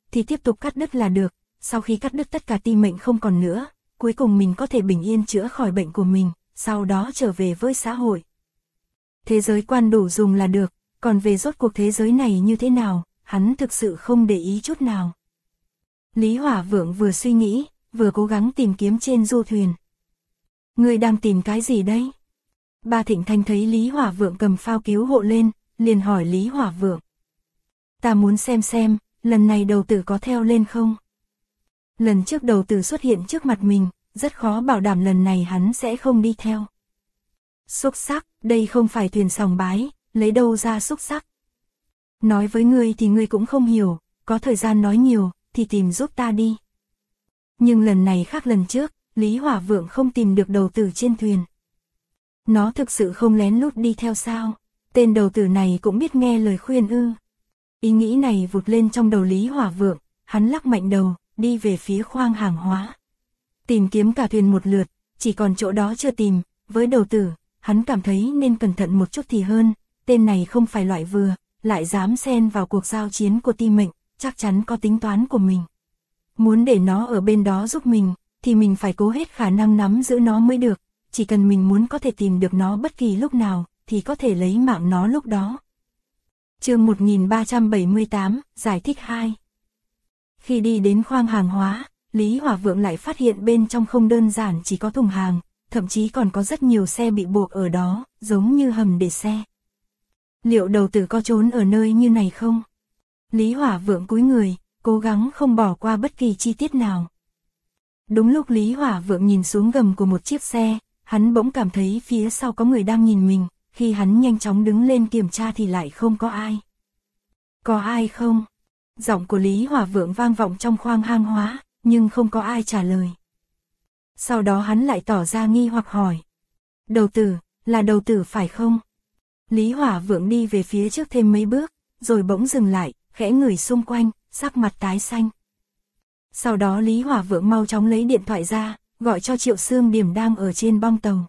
thì tiếp tục cắt đứt là được, sau khi cắt đứt tất cả ti mệnh không còn nữa, cuối cùng mình có thể bình yên chữa khỏi bệnh của mình, sau đó trở về với xã hội. Thế giới quan đủ dùng là được, còn về rốt cuộc thế giới này như thế nào, hắn thực sự không để ý chút nào. Lý Hỏa Vượng vừa suy nghĩ, vừa cố gắng tìm kiếm trên du thuyền. Ngươi đang tìm cái gì đấy? Ba Thịnh Thanh thấy Lý Hỏa Vượng cầm phao cứu hộ lên, liền hỏi Lý Hỏa Vượng. Ta muốn xem, lần này đầu tử có theo lên không? Lần trước đầu tử xuất hiện trước mặt mình, rất khó bảo đảm lần này hắn sẽ không đi theo. Xúc sắc, đây không phải thuyền sòng bái, lấy đâu ra xúc sắc? Nói với ngươi thì ngươi cũng không hiểu, có thời gian nói nhiều, thì tìm giúp ta đi. Nhưng lần này khác lần trước, Lý Hỏa Vượng không tìm được đầu tử trên thuyền. Nó thực sự không lén lút đi theo sao? Tên đầu tử này cũng biết nghe lời khuyên ư? Ý nghĩ này vụt lên trong đầu Lý Hỏa Vượng, hắn lắc mạnh đầu, đi về phía khoang hàng hóa. Tìm kiếm cả thuyền một lượt, chỉ còn chỗ đó chưa tìm, với đầu tử, hắn cảm thấy nên cẩn thận một chút thì hơn, tên này không phải loại vừa, lại dám xen vào cuộc giao chiến của ti mệnh, chắc chắn có tính toán của mình. Muốn để nó ở bên đó giúp mình, thì mình phải cố hết khả năng nắm giữ nó mới được, chỉ cần mình muốn có thể tìm được nó bất kỳ lúc nào, thì có thể lấy mạng nó lúc đó. Chương 1378, giải thích 2. Khi đi đến khoang hàng hóa, Lý Hỏa Vượng lại phát hiện bên trong không đơn giản chỉ có thùng hàng, thậm chí còn có rất nhiều xe bị buộc ở đó, giống như hầm để xe. Liệu đầu tử có trốn ở nơi như này không? Lý Hỏa Vượng cúi người, cố gắng không bỏ qua bất kỳ chi tiết nào. Đúng lúc Lý Hỏa Vượng nhìn xuống gầm của một chiếc xe, hắn bỗng cảm thấy phía sau có người đang nhìn mình, khi hắn nhanh chóng đứng lên kiểm tra thì lại không có ai. Có ai không? Giọng của Lý Hỏa Vượng vang vọng trong khoang hàng hóa, nhưng không có ai trả lời. Sau đó hắn lại tỏ ra nghi hoặc hỏi. Đầu tử, là đầu tử phải không? Lý Hỏa Vượng đi về phía trước thêm mấy bước, rồi bỗng dừng lại, khẽ ngửi xung quanh, sắc mặt tái xanh. Sau đó Lý Hỏa Vượng mau chóng lấy điện thoại ra, gọi cho Triệu Xương Điểm đang ở trên bong tàu.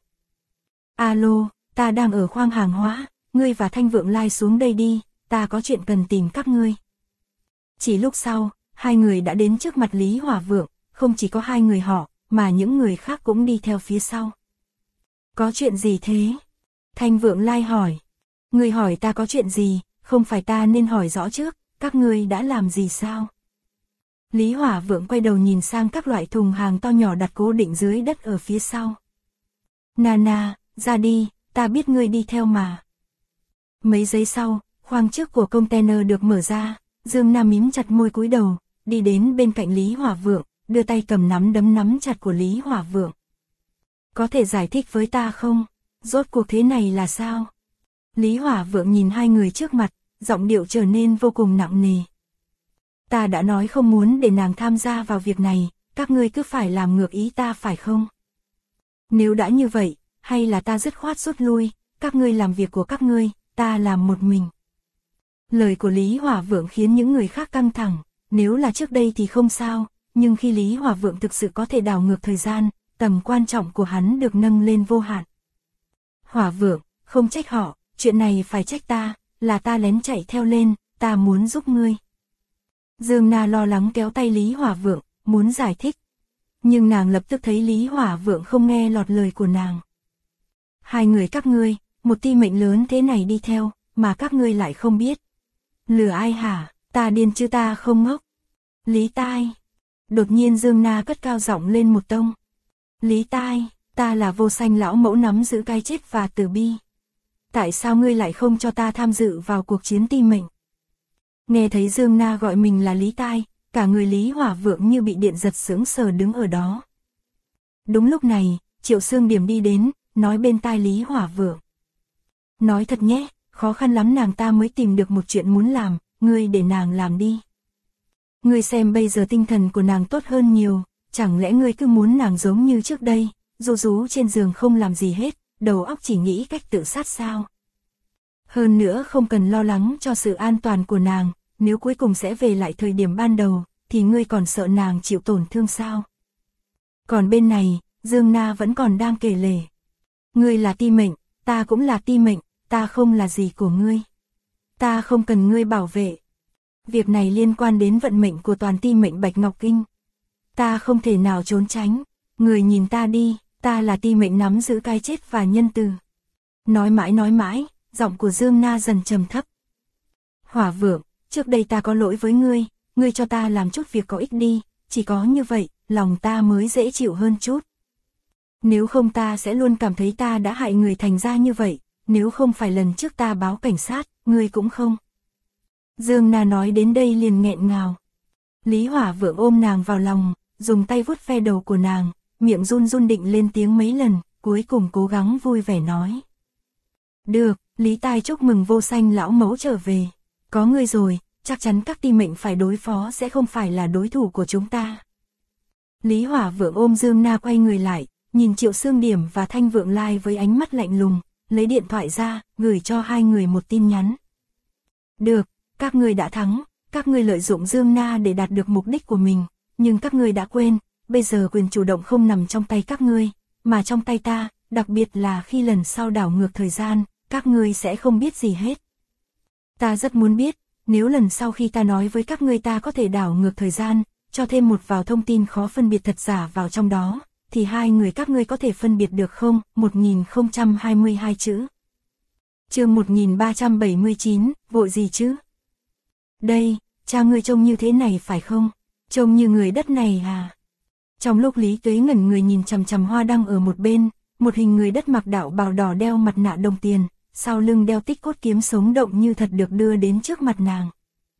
Alo, ta đang ở khoang hàng hóa, ngươi và Thanh Vượng Lai xuống đây đi, ta có chuyện cần tìm các ngươi. Chỉ lúc sau, hai người đã đến trước mặt Lý Hỏa Vượng, không chỉ có hai người họ, mà những người khác cũng đi theo phía sau. Có chuyện gì thế? Thanh Vượng Lai hỏi. Ngươi hỏi ta có chuyện gì, không phải ta nên hỏi rõ trước, các ngươi đã làm gì sao? Lý Hỏa Vượng quay đầu nhìn sang các loại thùng hàng to nhỏ đặt cố định dưới đất ở phía sau. Nana, ra đi, ta biết ngươi đi theo mà. Mấy giây sau, khoang trước của container được mở ra, Dương Nam mím chặt môi cúi đầu, đi đến bên cạnh Lý Hỏa Vượng, đưa tay cầm nắm đấm nắm chặt của Lý Hỏa Vượng. Có thể giải thích với ta không? Rốt cuộc thế này là sao? Lý Hỏa Vượng nhìn hai người trước mặt, giọng điệu trở nên vô cùng nặng nề. Ta đã nói không muốn để nàng tham gia vào việc này, các ngươi cứ phải làm ngược ý ta phải không? Nếu đã như vậy, hay là ta dứt khoát rút lui, các ngươi làm việc của các ngươi, ta làm một mình. Lời của Lý Hỏa Vượng khiến những người khác căng thẳng, nếu là trước đây thì không sao, nhưng khi Lý Hỏa Vượng thực sự có thể đảo ngược thời gian, tầm quan trọng của hắn được nâng lên vô hạn. Hỏa Vượng, không trách họ, chuyện này phải trách ta, là ta lén chạy theo lên, ta muốn giúp ngươi. Dương Na lo lắng kéo tay Lý Hỏa Vượng, muốn giải thích. Nhưng nàng lập tức thấy Lý Hỏa Vượng không nghe lọt lời của nàng. Hai người các ngươi, một ti mệnh lớn thế này đi theo, mà các ngươi lại không biết. Lừa ai hả, ta điên chứ ta không ngốc. Lý Tai. Đột nhiên Dương Na cất cao giọng lên một tông. Lý Tai, ta là Vô Sanh lão mẫu nắm giữ cái chết và tử bi. Tại sao ngươi lại không cho ta tham dự vào cuộc chiến ti mệnh? Nghe thấy Dương Na gọi mình là Lý Tai, cả người Lý Hỏa Vượng như bị điện giật sững sờ đứng ở đó. Đúng lúc này, Triệu Xương Điểm đi đến, nói bên tai Lý Hỏa Vượng. Nói thật nhé, khó khăn lắm nàng ta mới tìm được một chuyện muốn làm, ngươi để nàng làm đi. Ngươi xem bây giờ tinh thần của nàng tốt hơn nhiều, chẳng lẽ ngươi cứ muốn nàng giống như trước đây, ru rú trên giường không làm gì hết, đầu óc chỉ nghĩ cách tự sát sao? Hơn nữa không cần lo lắng cho sự an toàn của nàng, nếu cuối cùng sẽ về lại thời điểm ban đầu, thì ngươi còn sợ nàng chịu tổn thương sao? Còn bên này, Dương Na vẫn còn đang kể lể. Ngươi là ti mệnh, ta cũng là ti mệnh, ta không là gì của ngươi. Ta không cần ngươi bảo vệ. Việc này liên quan đến vận mệnh của toàn ti mệnh Bạch Ngọc Kinh. Ta không thể nào trốn tránh, người nhìn ta đi, ta là ti mệnh nắm giữ cái chết và nhân từ. Nói mãi, giọng của Dương Na dần trầm thấp. Hỏa Vượng, trước đây ta có lỗi với ngươi cho ta làm chút việc có ích đi, chỉ có như vậy, lòng ta mới dễ chịu hơn chút. Nếu không ta sẽ luôn cảm thấy ta đã hại người thành ra như vậy, nếu không phải lần trước ta báo cảnh sát, ngươi cũng không. Dương Na nói đến đây liền nghẹn ngào. Lý Hỏa Vượng ôm nàng vào lòng, dùng tay vuốt ve đầu của nàng, miệng run run định lên tiếng mấy lần, cuối cùng cố gắng vui vẻ nói. Được, Lý Tai chúc mừng Vô Sanh lão mẫu trở về. Có ngươi rồi, chắc chắn các ti mệnh phải đối phó sẽ không phải là đối thủ của chúng ta. Lý Hỏa Vượng ôm Dương Na quay người lại, nhìn Triệu Xương Điểm và Thanh Vượng Lai với ánh mắt lạnh lùng, lấy điện thoại ra, gửi cho hai người một tin nhắn. Được, các ngươi đã thắng, các ngươi lợi dụng Dương Na để đạt được mục đích của mình, nhưng các ngươi đã quên, bây giờ quyền chủ động không nằm trong tay các ngươi, mà trong tay ta, đặc biệt là khi lần sau đảo ngược thời gian, các ngươi sẽ không biết gì hết. Ta rất muốn biết, nếu lần sau khi ta nói với các ngươi ta có thể đảo ngược thời gian, cho thêm một vào thông tin khó phân biệt thật giả vào trong đó, thì hai người các ngươi có thể phân biệt được không? 1022 chữ. Chương 1379, vội gì chứ? Đây, cha ngươi trông như thế này phải không? Trông như người đất này à? Trong lúc Lý Tuế ngẩn người nhìn chằm chằm Hoa Đăng ở một bên, một hình người đất mặc đạo bào đỏ đeo mặt nạ đồng tiền, sau lưng đeo tích cốt kiếm sống động như thật được đưa đến trước mặt nàng.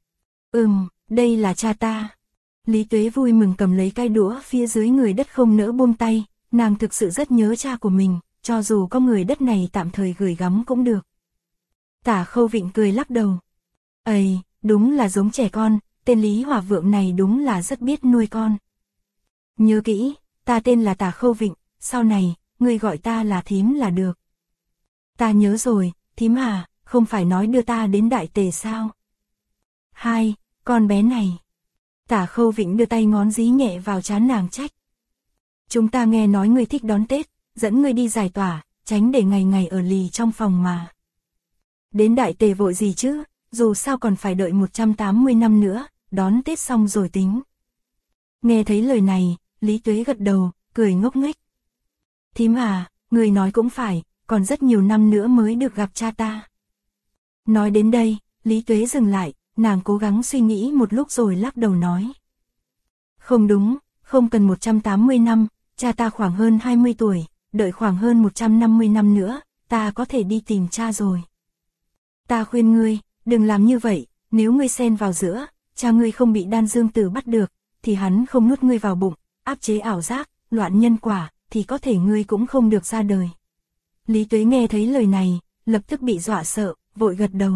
Đây là cha ta. Lý Tuế vui mừng cầm lấy cái đũa phía dưới người đất không nỡ buông tay, nàng thực sự rất nhớ cha của mình, cho dù có người đất này tạm thời gửi gắm cũng được. Tả Khâu Vịnh cười lắc đầu. Ây, đúng là giống trẻ con, tên Lý Hỏa Vượng này đúng là rất biết nuôi con. Nhớ kỹ, ta tên là Tả Khâu Vịnh, sau này, ngươi gọi ta là thím là được. Ta nhớ rồi, thím à, không phải nói đưa ta đến Đại Tề sao? Hai, con bé này. Tả Khâu Vịnh đưa tay ngón dí nhẹ vào trán nàng trách. Chúng ta nghe nói ngươi thích đón Tết, dẫn ngươi đi giải tỏa, tránh để ngày ngày ở lì trong phòng mà. Đến Đại Tề vội gì chứ, dù sao còn phải đợi 180 năm nữa, đón Tết xong rồi tính. Nghe thấy lời này, Lý Tuế gật đầu, cười ngốc nghếch. Thím à, người nói cũng phải, còn rất nhiều năm nữa mới được gặp cha ta. Nói đến đây, Lý Tuế dừng lại, nàng cố gắng suy nghĩ một lúc rồi lắc đầu nói. Không đúng, không cần 180 năm, cha ta khoảng hơn 20 tuổi, đợi khoảng hơn 150 năm nữa, ta có thể đi tìm cha rồi. Ta khuyên ngươi, đừng làm như vậy, nếu ngươi xen vào giữa, cha ngươi không bị Đan Dương Tử bắt được, thì hắn không nuốt ngươi vào bụng, áp chế ảo giác, loạn nhân quả, thì có thể ngươi cũng không được ra đời. Lý Tuế nghe thấy lời này, lập tức bị dọa sợ, vội gật đầu.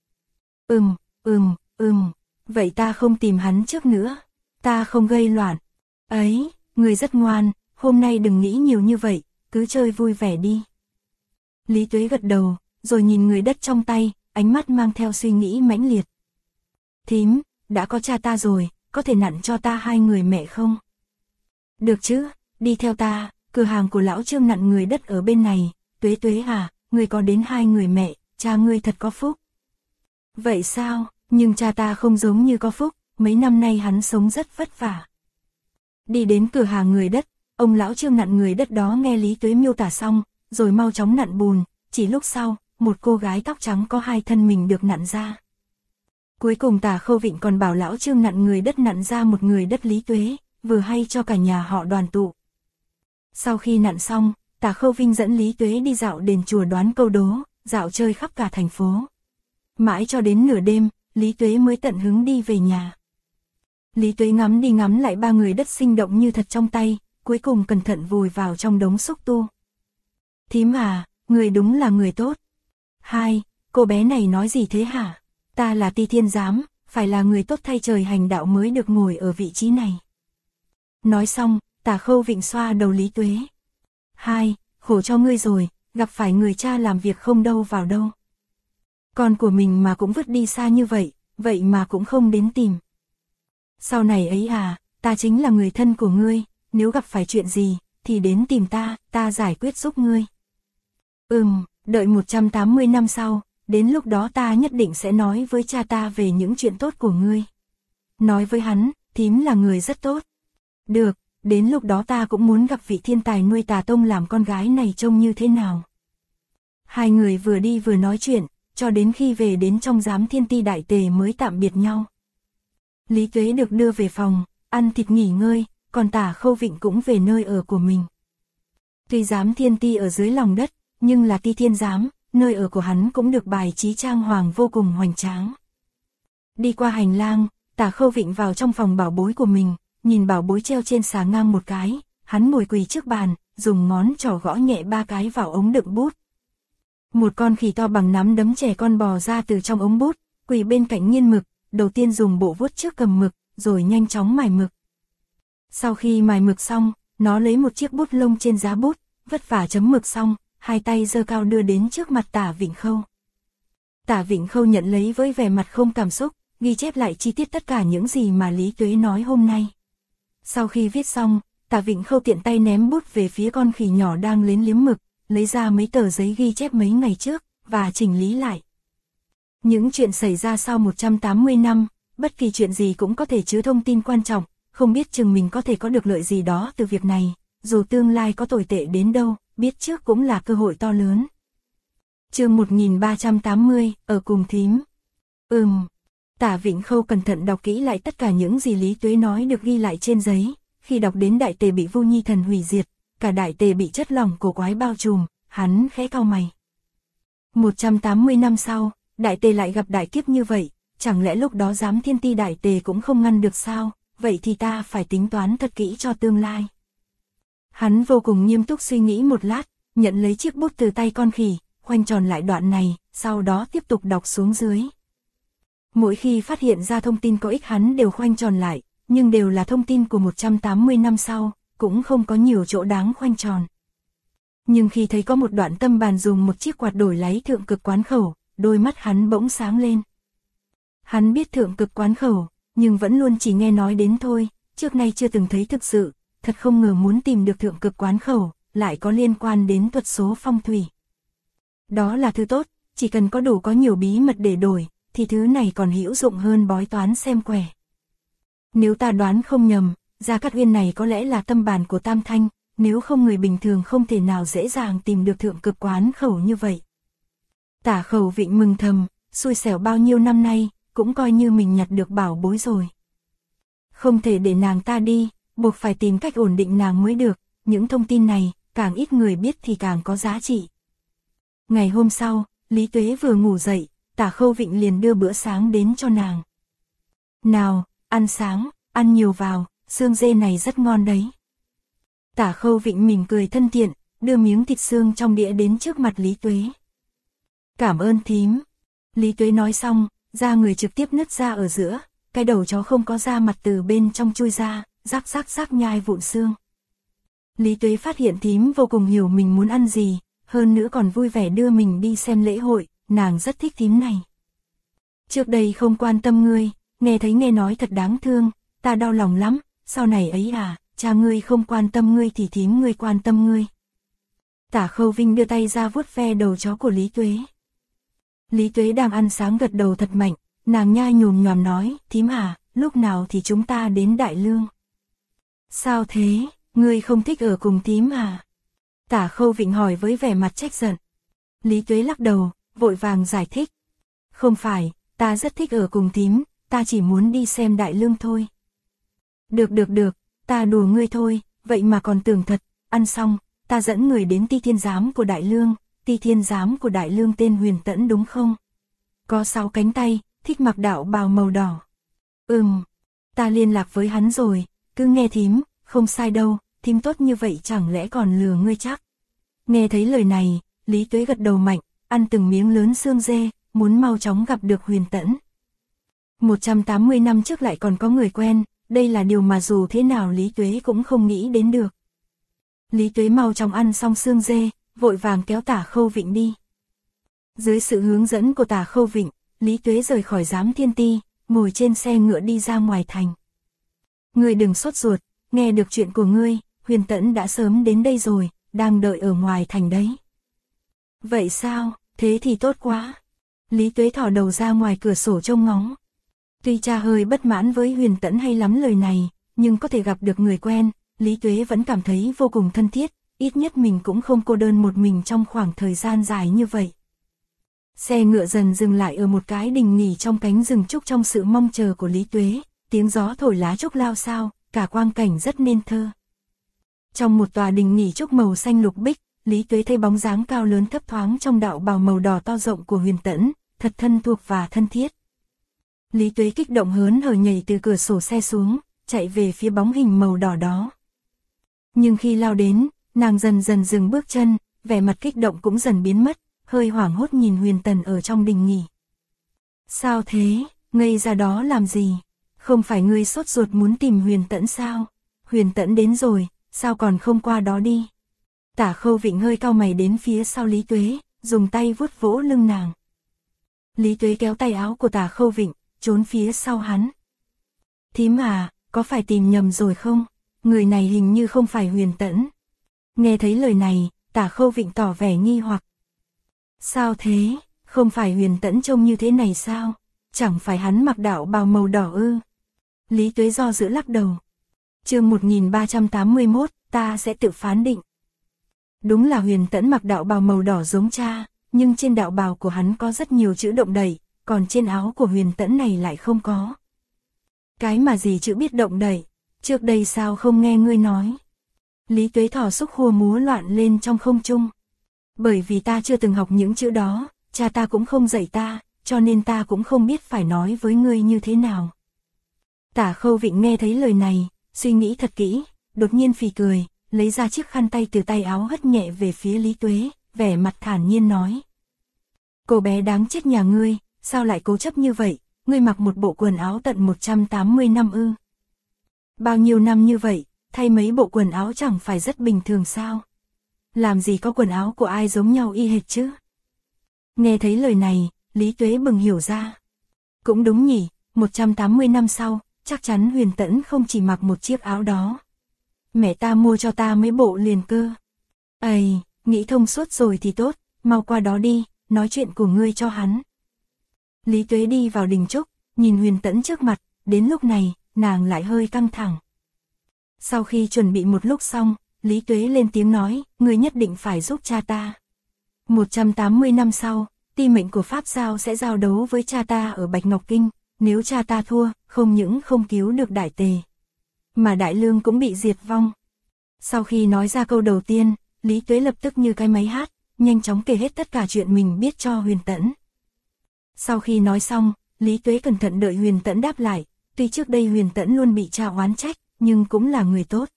Vậy ta không tìm hắn trước nữa, ta không gây loạn. Ấy, ngươi rất ngoan, hôm nay đừng nghĩ nhiều như vậy, cứ chơi vui vẻ đi. Lý Tuế gật đầu, rồi nhìn người đất trong tay, ánh mắt mang theo suy nghĩ mãnh liệt. Thím, đã có cha ta rồi, có thể nặn cho ta hai người mẹ không? Được chứ, đi theo ta, cửa hàng của lão Trương nặn người đất ở bên này. Tuế Tuế à, ngươi có đến hai người mẹ, cha ngươi thật có phúc. Vậy sao, nhưng cha ta không giống như có phúc, mấy năm nay hắn sống rất vất vả. Đi đến cửa hàng người đất, ông lão Trương nặn người đất đó nghe Lý Tuế miêu tả xong, rồi mau chóng nặn bùn, chỉ lúc sau, một cô gái tóc trắng có hai thân mình được nặn ra. Cuối cùng Tả Khâu Vịnh còn bảo lão Trương nặn người đất nặn ra một người đất Lý Tuế, vừa hay cho cả nhà họ đoàn tụ. Sau khi nặn xong, Tả Khâu Vinh dẫn Lý Tuế đi dạo đền chùa đoán câu đố, dạo chơi khắp cả thành phố. Mãi cho đến nửa đêm, Lý Tuế mới tận hứng đi về nhà. Lý Tuế ngắm đi ngắm lại ba người đất sinh động như thật trong tay, cuối cùng cẩn thận vùi vào trong đống xúc tu. Thím à, người đúng là người tốt. Hai, cô bé này nói gì thế hả? Ta là Ti Thiên Giám, phải là người tốt thay trời hành đạo mới được ngồi ở vị trí này. Nói xong, Tả Khâu Vịnh xoa đầu Lý Tuế. Hai, khổ cho ngươi rồi, gặp phải người cha làm việc không đâu vào đâu. Con của mình mà cũng vứt đi xa như vậy, vậy mà cũng không đến tìm. Sau này ấy à, ta chính là người thân của ngươi, nếu gặp phải chuyện gì, thì đến tìm ta, ta giải quyết giúp ngươi. Đợi 180 năm sau, đến lúc đó ta nhất định sẽ nói với cha ta về những chuyện tốt của ngươi. Nói với hắn, thím là người rất tốt. Được, đến lúc đó ta cũng muốn gặp vị thiên tài nuôi Tà Tông làm con gái này trông như thế nào. Hai người vừa đi vừa nói chuyện, cho đến khi về đến trong Giám Thiên Ti đại tề mới tạm biệt nhau. Lý Tuế được đưa về phòng, ăn thịt nghỉ ngơi, còn Tả Khâu Vịnh cũng về nơi ở của mình. Tuy Giám Thiên Ti ở dưới lòng đất, nhưng là Ti Thiên Giám, nơi ở của hắn cũng được bài trí trang hoàng vô cùng hoành tráng. Đi qua hành lang, Tả Khâu Vịnh vào trong phòng bảo bối của mình, nhìn bảo bối treo trên xà ngang một cái, hắn ngồi quỳ trước bàn, dùng ngón trỏ gõ nhẹ 3 cái vào ống đựng bút. Một con khỉ to bằng nắm đấm trẻ con bò ra từ trong ống bút, quỳ bên cạnh nghiên mực, đầu tiên dùng bộ vuốt trước cầm mực, rồi nhanh chóng mài mực. Sau khi mài mực xong, nó lấy một chiếc bút lông trên giá bút, vất vả chấm mực xong, hai tay giơ cao đưa đến trước mặt Tả Vịnh Khâu. Tả Vịnh Khâu nhận lấy với vẻ mặt không cảm xúc, ghi chép lại chi tiết tất cả những gì mà Lý Tuế nói hôm nay. Sau khi viết xong, Tả Vịnh Khâu tiện tay ném bút về phía con khỉ nhỏ đang lén liếm mực, lấy ra mấy tờ giấy ghi chép mấy ngày trước, và chỉnh lý lại. Những chuyện xảy ra sau 180 năm, bất kỳ chuyện gì cũng có thể chứa thông tin quan trọng, không biết chừng mình có thể có được lợi gì đó từ việc này, dù tương lai có tồi tệ đến đâu, biết trước cũng là cơ hội to lớn. Chương 1380, ở cùng thím. Tả Vịnh Khâu cẩn thận đọc kỹ lại tất cả những gì Lý Tuế nói được ghi lại trên giấy, khi đọc đến đại tề bị Vu Nhi Thần hủy diệt, cả đại tề bị chất lỏng cổ quái bao trùm, hắn khẽ cau mày. 180 năm sau, đại tề lại gặp đại kiếp như vậy, chẳng lẽ lúc đó Giám Thiên Ti đại tề cũng không ngăn được sao, vậy thì ta phải tính toán thật kỹ cho tương lai. Hắn vô cùng nghiêm túc suy nghĩ một lát, nhận lấy chiếc bút từ tay con khỉ, khoanh tròn lại đoạn này, sau đó tiếp tục đọc xuống dưới. Mỗi khi phát hiện ra thông tin có ích hắn đều khoanh tròn lại, nhưng đều là thông tin của 180 năm sau, cũng không có nhiều chỗ đáng khoanh tròn. Nhưng khi thấy có một đoạn tâm bàn dùng một chiếc quạt đổi lấy thượng cực quán khẩu, đôi mắt hắn bỗng sáng lên. Hắn biết thượng cực quán khẩu, nhưng vẫn luôn chỉ nghe nói đến thôi, trước nay chưa từng thấy thực sự, thật không ngờ muốn tìm được thượng cực quán khẩu, lại có liên quan đến thuật số phong thủy. Đó là thứ tốt, chỉ cần có nhiều bí mật để đổi, thì thứ này còn hữu dụng hơn bói toán xem quẻ. Nếu ta đoán không nhầm, Gia Cát Uyên này có lẽ là tâm bàn của Tam Thanh, nếu không người bình thường không thể nào dễ dàng tìm được thượng cực quán khẩu như vậy. Tả Khâu Vịnh mừng thầm, xui xẻo bao nhiêu năm nay, cũng coi như mình nhặt được bảo bối rồi. Không thể để nàng ta đi, buộc phải tìm cách ổn định nàng mới được, những thông tin này, càng ít người biết thì càng có giá trị. Ngày hôm sau, Lý Tuế vừa ngủ dậy, Tả Khâu Vịnh liền đưa bữa sáng đến cho nàng. Nào, ăn sáng, ăn nhiều vào, xương dê này rất ngon đấy. Tả Khâu Vịnh mỉm cười thân thiện, đưa miếng thịt xương trong đĩa đến trước mặt Lý Tuế. Cảm ơn thím. Lý Tuế nói xong, da người trực tiếp nứt ra ở giữa, cái đầu chó không có da mặt từ bên trong chui ra, rắc rắc rắc nhai vụn xương. Lý Tuế phát hiện thím vô cùng hiểu mình muốn ăn gì, hơn nữa còn vui vẻ đưa mình đi xem lễ hội, nàng rất thích thím này. Trước đây không quan tâm ngươi, nghe nói thật đáng thương, ta đau lòng lắm, sau này ấy à, cha ngươi không quan tâm ngươi thì thím ngươi quan tâm ngươi. Tả Khâu Vinh đưa tay ra vuốt ve đầu chó của Lý Tuế. Lý Tuế đang ăn sáng gật đầu thật mạnh, nàng nhai nhồm nhòm nói, thím à, lúc nào thì chúng ta đến Đại Lương. Sao thế, ngươi không thích ở cùng thím à? Tả Khâu Vịnh hỏi với vẻ mặt trách giận. Lý Tuế lắc đầu, vội vàng giải thích. Không phải, ta rất thích ở cùng thím, ta chỉ muốn đi xem Đại Lương thôi. Được, ta đùa ngươi thôi, vậy mà còn tưởng thật, ăn xong, ta dẫn người đến Ti Thiên Giám của Đại Lương, Ti Thiên Giám của Đại Lương tên Huyền Tẫn đúng không? Có 6 cánh tay, thích mặc đạo bào màu đỏ. Ta liên lạc với hắn rồi, cứ nghe thím, không sai đâu, thím tốt như vậy chẳng lẽ còn lừa ngươi chắc. Nghe thấy lời này, Lý Tuế gật đầu mạnh, ăn từng miếng lớn xương dê, muốn mau chóng gặp được Huyền Tẫn. 180 năm trước lại còn có người quen, đây là điều mà dù thế nào Lý Tuế cũng không nghĩ đến được. Lý Tuế mau chóng ăn xong xương dê, vội vàng kéo Tả Khâu Vịnh đi. Dưới sự hướng dẫn của Tả Khâu Vịnh, Lý Tuế rời khỏi Giám Thiên Ti, ngồi trên xe ngựa đi ra ngoài thành. Ngươi đừng sốt ruột, nghe được chuyện của ngươi, Huyền Tẫn đã sớm đến đây rồi, đang đợi ở ngoài thành đấy. Vậy sao, thế thì tốt quá. Lý Tuế thò đầu ra ngoài cửa sổ trông ngóng. Tuy cha hơi bất mãn với Huyền Tẫn hay lắm lời này, nhưng có thể gặp được người quen, Lý Tuế vẫn cảm thấy vô cùng thân thiết, ít nhất mình cũng không cô đơn một mình trong khoảng thời gian dài như vậy. Xe ngựa dần dừng lại ở một cái đình nghỉ trong cánh rừng trúc trong sự mong chờ của Lý Tuế, tiếng gió thổi lá trúc lao xao, cả quang cảnh rất nên thơ. Trong một tòa đình nghỉ trúc màu xanh lục bích, Lý Tuế thấy bóng dáng cao lớn thấp thoáng trong đạo bào màu đỏ to rộng của Huyền Tẫn, thật thân thuộc và thân thiết. Lý Tuế kích động hớn hở nhảy từ cửa sổ xe xuống, chạy về phía bóng hình màu đỏ đó. Nhưng khi lao đến, nàng dần dần dừng bước chân, vẻ mặt kích động cũng dần biến mất, hơi hoảng hốt nhìn Huyền Tần ở trong đình nghỉ. Sao thế, ngây ra đó làm gì? Không phải ngươi sốt ruột muốn tìm Huyền Tẫn sao? Huyền Tẫn đến rồi, sao còn không qua đó đi? Tả Khâu Vịnh hơi cau mày đến phía sau Lý Tuế, dùng tay vuốt vỗ lưng nàng. Lý Tuế kéo tay áo của Tả Khâu Vịnh, trốn phía sau hắn. Thím à, có phải tìm nhầm rồi không? Người này hình như không phải Huyền Tẫn. Nghe thấy lời này, Tả Khâu Vịnh tỏ vẻ nghi hoặc. Sao thế, không phải Huyền Tẫn trông như thế này sao? Chẳng phải hắn mặc đạo bào màu đỏ ư? Lý Tuế do dự lắc đầu. Chương 1381, ta sẽ tự phán định. Đúng là Huyền Tẫn mặc đạo bào màu đỏ giống cha, nhưng trên đạo bào của hắn có rất nhiều chữ động đậy, còn trên áo của Huyền Tẫn này lại không có. Cái mà gì chữ biết động đậy, trước đây sao không nghe ngươi nói? Lý Tuế thỏ xúc hùa múa loạn lên trong không trung. Bởi vì ta chưa từng học những chữ đó, cha ta cũng không dạy ta, cho nên ta cũng không biết phải nói với ngươi như thế nào. Tả Khâu Vịnh nghe thấy lời này, suy nghĩ thật kỹ, đột nhiên phì cười, lấy ra chiếc khăn tay từ tay áo hất nhẹ về phía Lý Tuế, vẻ mặt thản nhiên nói. Cô bé đáng chết nhà ngươi, sao lại cố chấp như vậy, ngươi mặc một bộ quần áo tận 180 năm ư? Bao nhiêu năm như vậy, thay mấy bộ quần áo chẳng phải rất bình thường sao? Làm gì có quần áo của ai giống nhau y hệt chứ? Nghe thấy lời này, Lý Tuế bừng hiểu ra. Cũng đúng nhỉ, 180 năm sau, chắc chắn Huyền Tẫn không chỉ mặc một chiếc áo đó. Mẹ ta mua cho ta mấy bộ liền cơ. Ây, nghĩ thông suốt rồi thì tốt, mau qua đó đi, nói chuyện của ngươi cho hắn. Lý Tuế đi vào đình trúc, nhìn Huyền Tẫn trước mặt, đến lúc này, nàng lại hơi căng thẳng. Sau khi chuẩn bị một lúc xong, Lý Tuế lên tiếng nói, ngươi nhất định phải giúp cha ta. 180 năm sau, ti mệnh của Pháp Giao sẽ giao đấu với cha ta ở Bạch Ngọc Kinh, nếu cha ta thua, không những không cứu được Đại Tề, mà Đại Lương cũng bị diệt vong. Sau khi nói ra câu đầu tiên, Lý Tuế lập tức như cái máy hát, nhanh chóng kể hết tất cả chuyện mình biết cho Huyền Tẫn. Sau khi nói xong, Lý Tuế cẩn thận đợi Huyền Tẫn đáp lại, tuy trước đây Huyền Tẫn luôn bị cha oán trách, nhưng cũng là người tốt.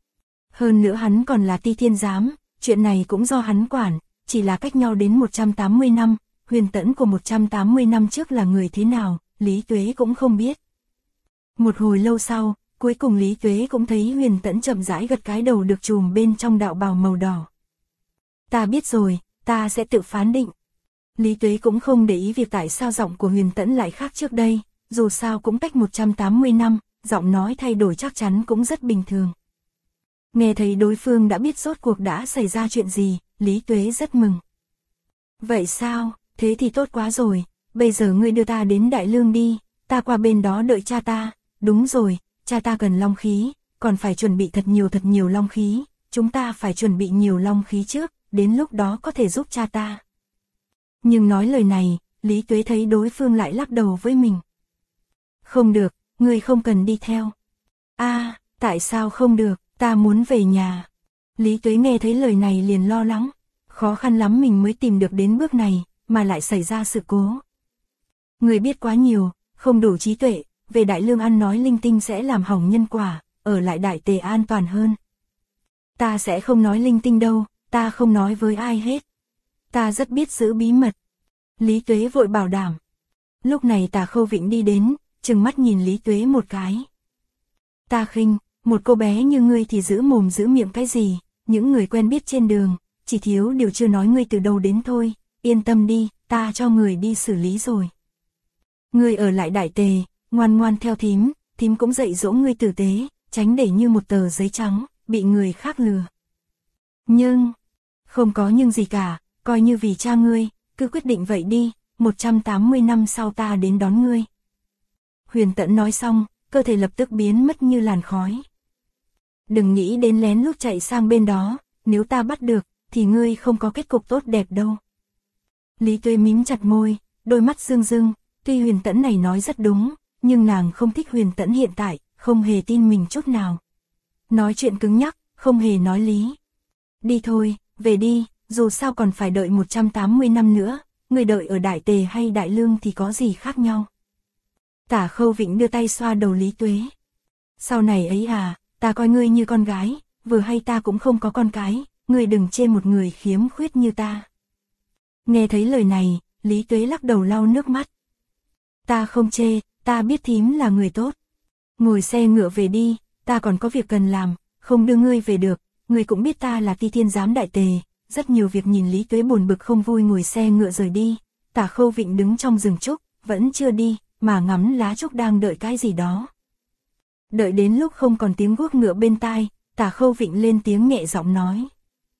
Hơn nữa hắn còn là Ti Thiên Giám, chuyện này cũng do hắn quản, chỉ là cách nhau đến 180 năm, Huyền Tẫn của 180 năm trước là người thế nào, Lý Tuế cũng không biết. Một hồi lâu sau, cuối cùng Lý Tuế cũng thấy Huyền Tẫn chậm rãi gật cái đầu được trùm bên trong đạo bào màu đỏ. Ta biết rồi, ta sẽ tự phán định. Lý Tuế cũng không để ý việc tại sao giọng của Huyền Tẫn lại khác trước đây, dù sao cũng cách 180 năm, giọng nói thay đổi chắc chắn cũng rất bình thường. Nghe thấy đối phương đã biết rốt cuộc đã xảy ra chuyện gì, Lý Tuế rất mừng. Vậy sao, thế thì tốt quá rồi, bây giờ ngươi đưa ta đến Đại Lương đi, ta qua bên đó đợi cha ta, đúng rồi, cha ta cần long khí, còn phải chuẩn bị thật nhiều long khí, chúng ta phải chuẩn bị nhiều long khí trước, đến lúc đó có thể giúp cha ta. Nhưng nói lời này, Lý Tuế thấy đối phương lại lắc đầu với mình. Không được, ngươi không cần đi theo. Tại sao không được, ta muốn về nhà. Lý Tuế nghe thấy lời này liền lo lắng, khó khăn lắm mình mới tìm được đến bước này, mà lại xảy ra sự cố. Người biết quá nhiều, không đủ trí tuệ, về Đại Lương ăn nói linh tinh sẽ làm hỏng nhân quả, ở lại Đại Tề an toàn hơn. Ta sẽ không nói linh tinh đâu, ta không nói với ai hết. Ta rất biết giữ bí mật. Lý Tuế vội bảo đảm. Lúc này Tả Khâu Vịnh đi đến, trừng mắt nhìn Lý Tuế một cái. Ta khinh, một cô bé như ngươi thì giữ mồm giữ miệng cái gì, những người quen biết trên đường, chỉ thiếu điều chưa nói ngươi từ đâu đến thôi, yên tâm đi, ta cho người đi xử lý rồi. Ngươi ở lại Đại Tề, ngoan ngoan theo thím, thím cũng dạy dỗ ngươi tử tế, tránh để như một tờ giấy trắng, bị người khác lừa. Nhưng, không có nhưng gì cả, coi như vì cha ngươi, cứ quyết định vậy đi, 180 năm sau ta đến đón ngươi. Huyền Tẫn nói xong, cơ thể lập tức biến mất như làn khói. Đừng nghĩ đến lén lút chạy sang bên đó, nếu ta bắt được, thì ngươi không có kết cục tốt đẹp đâu. Lý Tuế mím chặt môi, đôi mắt rưng rưng, tuy Huyền Tẫn này nói rất đúng, nhưng nàng không thích Huyền Tẫn hiện tại, không hề tin mình chút nào. Nói chuyện cứng nhắc, không hề nói lý. Đi thôi, về đi, dù sao còn phải đợi 180 năm nữa, người đợi ở Đại Tề hay Đại Lương thì có gì khác nhau. Tả Khâu Vịnh đưa tay xoa đầu Lý Tuế. Sau này ấy à, ta coi ngươi như con gái, vừa hay ta cũng không có con cái, ngươi đừng chê một người khiếm khuyết như ta. Nghe thấy lời này, Lý Tuế lắc đầu lau nước mắt. Ta không chê, ta biết thím là người tốt. Ngồi xe ngựa về đi, ta còn có việc cần làm, không đưa ngươi về được, ngươi cũng biết ta là Ti Thiên Giám Đại Tề, rất nhiều việc. Nhìn Lý Tuế buồn bực không vui ngồi xe ngựa rời đi, Tả Khâu Vịnh đứng trong rừng trúc, vẫn chưa đi, mà ngắm lá trúc đang đợi cái gì đó. Đợi đến lúc không còn tiếng guốc ngựa bên tai, Tả Khâu Vịnh lên tiếng nhẹ giọng nói.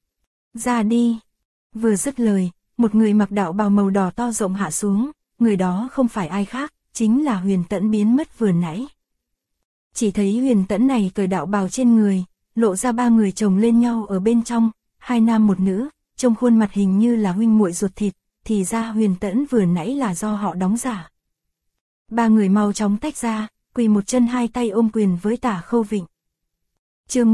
Ra đi. Vừa dứt lời, một người mặc đạo bào màu đỏ to rộng hạ xuống, người đó không phải ai khác, chính là Huyền Tẫn biến mất vừa nãy. Chỉ thấy Huyền Tẫn này cởi đạo bào trên người, lộ ra ba người chồng lên nhau ở bên trong, hai nam một nữ, trông khuôn mặt hình như là huynh muội ruột thịt, thì ra Huyền Tẫn vừa nãy là do họ đóng giả. Ba người mau chóng tách ra, quỳ một chân hai tay ôm quyền với Tả Khâu Vịnh. Chương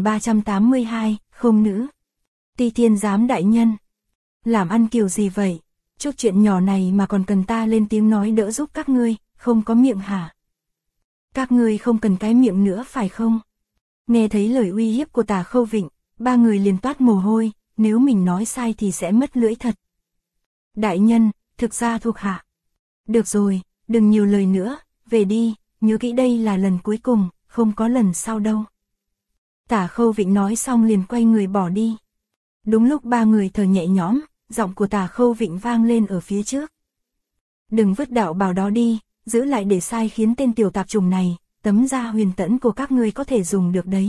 1382, không nữ. Ti Thiên Giám đại nhân. Làm ăn kiểu gì vậy? Chút chuyện nhỏ này mà còn cần ta lên tiếng nói đỡ giúp các ngươi, không có miệng hả? Các ngươi không cần cái miệng nữa phải không? Nghe thấy lời uy hiếp của Tả Khâu Vịnh, ba người liền toát mồ hôi, nếu mình nói sai thì sẽ mất lưỡi thật. Đại nhân, thực ra thuộc hạ. Được rồi, đừng nhiều lời nữa, về đi, nhớ kỹ đây là lần cuối cùng, không có lần sau đâu. Tả Khâu Vịnh nói xong liền quay người bỏ đi. Đúng lúc ba người thở nhẹ nhõm, giọng của Tả Khâu Vịnh vang lên ở phía trước. Đừng vứt đạo bào đó đi, giữ lại để sai khiến tên tiểu tạp chủng này, tấm da Huyền Tẫn của các ngươi có thể dùng được đấy.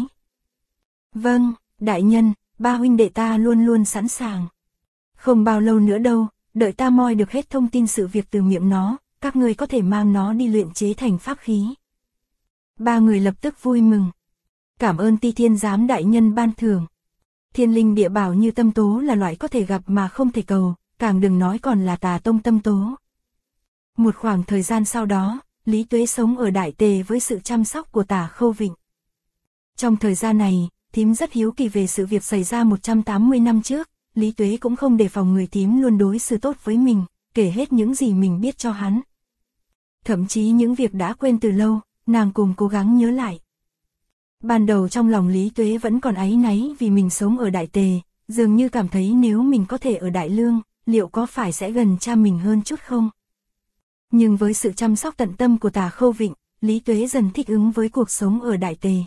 Vâng, đại nhân, ba huynh đệ ta luôn luôn sẵn sàng. Không bao lâu nữa đâu, đợi ta moi được hết thông tin sự việc từ miệng nó, các ngươi có thể mang nó đi luyện chế thành pháp khí. Ba người lập tức vui mừng. Cảm ơn Ti Thiên Giám đại nhân ban thưởng. Thiên linh địa bảo như tâm tố là loại có thể gặp mà không thể cầu, càng đừng nói còn là tà tông tâm tố. Một khoảng thời gian sau đó, Lý Tuế sống ở Đại Tề với sự chăm sóc của Tả Khâu Vịnh. Trong thời gian này, thím rất hiếu kỳ về sự việc xảy ra 180 năm trước, Lý Tuế cũng không đề phòng người thím luôn đối xử tốt với mình, kể hết những gì mình biết cho hắn. Thậm chí những việc đã quên từ lâu, nàng cùng cố gắng nhớ lại. Ban đầu trong lòng Lý Tuế vẫn còn áy náy vì mình sống ở Đại Tề, dường như cảm thấy nếu mình có thể ở Đại Lương, liệu có phải sẽ gần cha mình hơn chút không? Nhưng với sự chăm sóc tận tâm của Tả Khâu Vịnh, Lý Tuế dần thích ứng với cuộc sống ở Đại Tề.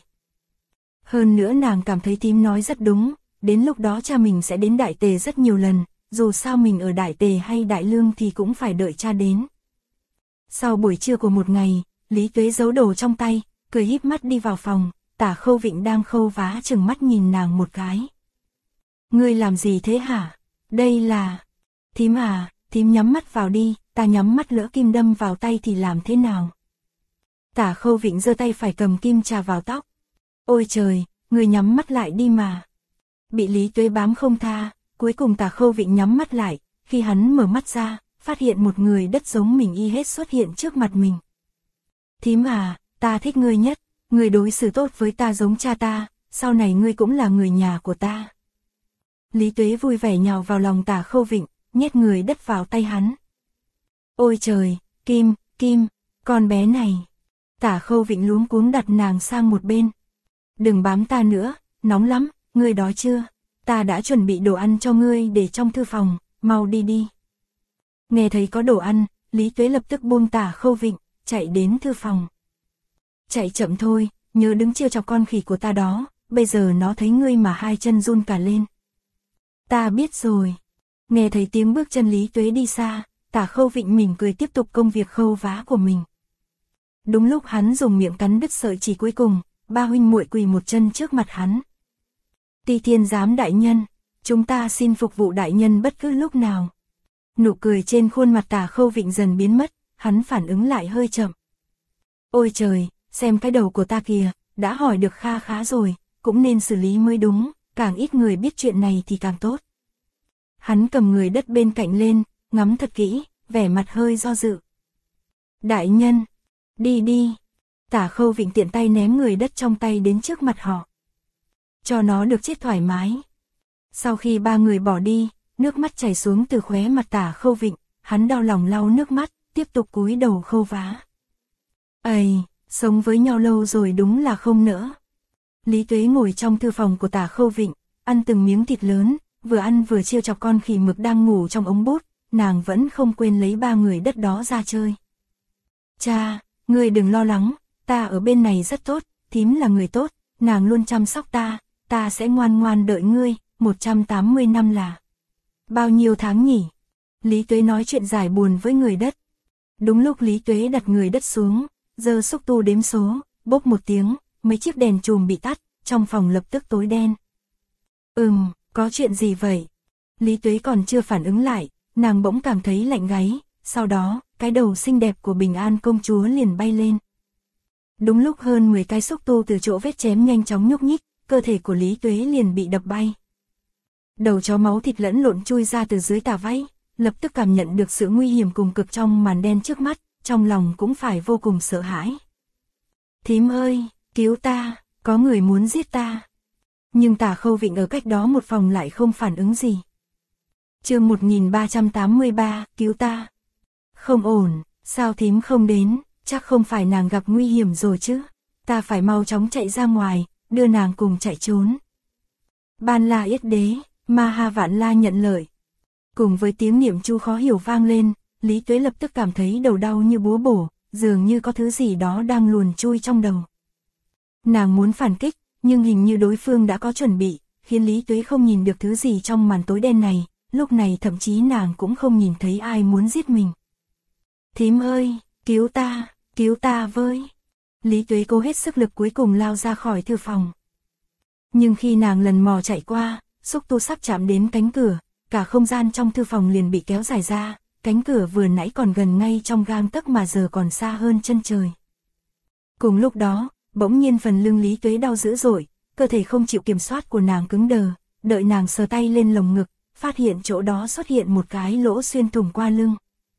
Hơn nữa nàng cảm thấy thím nói rất đúng, đến lúc đó cha mình sẽ đến Đại Tề rất nhiều lần, dù sao mình ở Đại Tề hay Đại Lương thì cũng phải đợi cha đến. Sau buổi trưa của một ngày, Lý Tuế giấu đồ trong tay, cười híp mắt đi vào phòng, Tả Khâu Vịnh đang khâu vá chừng mắt nhìn nàng một cái. Ngươi làm gì thế hả? Đây là... Thím à, thím nhắm mắt vào đi, ta nhắm mắt lỡ kim đâm vào tay thì làm thế nào? Tả Khâu Vịnh giơ tay phải cầm kim chà vào tóc. Ôi trời, ngươi nhắm mắt lại đi mà. Bị Lý Tuế bám không tha, cuối cùng Tả Khâu Vịnh nhắm mắt lại, khi hắn mở mắt ra, phát hiện một người đất giống mình y hết xuất hiện trước mặt mình. Thím à, ta thích ngươi nhất, ngươi đối xử tốt với ta giống cha ta, sau này ngươi cũng là người nhà của ta. Lý Tuế vui vẻ nhào vào lòng Tả Khâu Vịnh, nhét người đất vào tay hắn. Ôi trời, Kim, Kim, con bé này. Tả Khâu Vịnh luống cuống đặt nàng sang một bên. Đừng bám ta nữa, nóng lắm, ngươi đói chưa? Ta đã chuẩn bị đồ ăn cho ngươi để trong thư phòng, mau đi đi. Nghe thấy có đồ ăn, Lý Tuế lập tức buông Tả Khâu Vịnh, chạy đến thư phòng. Chạy chậm thôi, nhớ đứng trêu chọc con khỉ của ta đó, bây giờ nó thấy ngươi mà hai chân run cả lên. Ta biết rồi. Nghe thấy tiếng bước chân Lý Tuế đi xa, Tả Khâu Vịnh mỉm cười tiếp tục công việc khâu vá của mình. Đúng lúc hắn dùng miệng cắn đứt sợi chỉ cuối cùng, ba huynh muội quỳ một chân trước mặt hắn. Ti Thiên Giám đại nhân, chúng ta xin phục vụ đại nhân bất cứ lúc nào. Nụ cười trên khuôn mặt Tả Khâu Vịnh dần biến mất, hắn phản ứng lại hơi chậm. Ôi trời, xem cái đầu của ta kìa, đã hỏi được kha khá rồi, cũng nên xử lý mới đúng, càng ít người biết chuyện này thì càng tốt. Hắn cầm người đất bên cạnh lên, ngắm thật kỹ, vẻ mặt hơi do dự. Đại nhân, đi đi. Tả Khâu Vịnh tiện tay ném người đất trong tay đến trước mặt họ. Cho nó được chết thoải mái. Sau khi ba người bỏ đi, nước mắt chảy xuống từ khóe mặt Tả Khâu Vịnh, hắn đau lòng lau nước mắt, tiếp tục cúi đầu khâu vá. Ây, sống với nhau lâu rồi đúng là không nỡ. Lý Tuế ngồi trong thư phòng của Tả Khâu Vịnh, ăn từng miếng thịt lớn, vừa ăn vừa trêu chọc con khỉ mực đang ngủ trong ống bút, nàng vẫn không quên lấy ba người đất đó ra chơi. Cha, ngươi đừng lo lắng, ta ở bên này rất tốt, thím là người tốt, nàng luôn chăm sóc ta sẽ ngoan ngoan đợi ngươi, 180 năm là bao nhiêu tháng nhỉ? Lý Tuế nói chuyện giải buồn với người đất. Đúng lúc Lý Tuế đặt người đất xuống, giơ xúc tu đếm số, bốp một tiếng, mấy chiếc đèn chùm bị tắt, trong phòng lập tức tối đen. Có chuyện gì vậy? Lý Tuế còn chưa phản ứng lại, nàng bỗng cảm thấy lạnh gáy, sau đó, cái đầu xinh đẹp của Bình An công chúa liền bay lên. Đúng lúc hơn 10 cái xúc tu từ chỗ vết chém nhanh chóng nhúc nhích, cơ thể của Lý Tuế liền bị đập bay. Đầu chó máu thịt lẫn lộn chui ra từ dưới tà váy, lập tức cảm nhận được sự nguy hiểm cùng cực trong màn đen trước mắt, trong lòng cũng phải vô cùng sợ hãi. Thím ơi, cứu ta, có người muốn giết ta. Nhưng Tả Khâu Vịnh ở cách đó một phòng lại không phản ứng gì. Chương 1383, cứu ta. Không ổn, sao thím không đến, chắc không phải nàng gặp nguy hiểm rồi chứ. Ta phải mau chóng chạy ra ngoài, đưa nàng cùng chạy trốn. Ban La Yết Đế, Ma Ha Vạn La nhận lời. Cùng với tiếng niệm chu khó hiểu vang lên, Lý Tuế lập tức cảm thấy đầu đau như búa bổ, dường như có thứ gì đó đang luồn chui trong đầu. Nàng muốn phản kích, nhưng hình như đối phương đã có chuẩn bị, khiến Lý Tuế không nhìn được thứ gì trong màn tối đen này, lúc này thậm chí nàng cũng không nhìn thấy ai muốn giết mình. Thím ơi, cứu ta với. Lý Tuế cố hết sức lực cuối cùng lao ra khỏi thư phòng. Nhưng khi nàng lần mò chạy qua, xúc tu sắp chạm đến cánh cửa, cả không gian trong thư phòng liền bị kéo dài ra, cánh cửa vừa nãy còn gần ngay trong gang tấc mà giờ còn xa hơn chân trời. Cùng lúc đó, bỗng nhiên phần lưng Lý Tuế đau dữ dội, cơ thể không chịu kiểm soát của nàng cứng đờ, đợi nàng sờ tay lên lồng ngực, phát hiện chỗ đó xuất hiện một cái lỗ xuyên thủng qua lưng.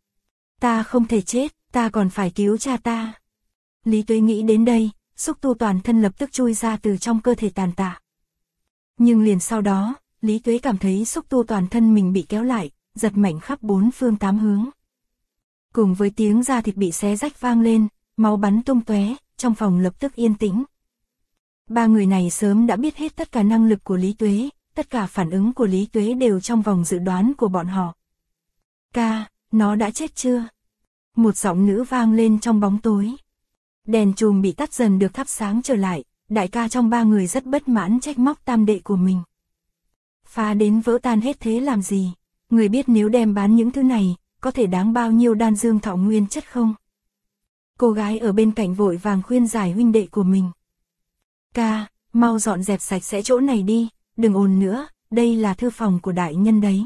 Ta không thể chết, ta còn phải cứu cha ta. Lý Tuế nghĩ đến đây, xúc tu toàn thân lập tức chui ra từ trong cơ thể tàn tạ. Nhưng liền sau đó, Lý Tuế cảm thấy xúc tu toàn thân mình bị kéo lại, giật mạnh khắp bốn phương tám hướng. Cùng với tiếng da thịt bị xé rách vang lên, máu bắn tung tóe, trong phòng lập tức yên tĩnh. Ba người này sớm đã biết hết tất cả năng lực của Lý Tuế, tất cả phản ứng của Lý Tuế đều trong vòng dự đoán của bọn họ. Ca, nó đã chết chưa? Một giọng nữ vang lên trong bóng tối. Đèn chùm bị tắt dần được thắp sáng trở lại, đại ca trong ba người rất bất mãn trách móc tam đệ của mình. Phá đến vỡ tan hết thế làm gì? Người biết nếu đem bán những thứ này, có thể đáng bao nhiêu đan dương thọ nguyên chất không? Cô gái ở bên cạnh vội vàng khuyên giải huynh đệ của mình. Ca, mau dọn dẹp sạch sẽ chỗ này đi, đừng ồn nữa, đây là thư phòng của đại nhân đấy.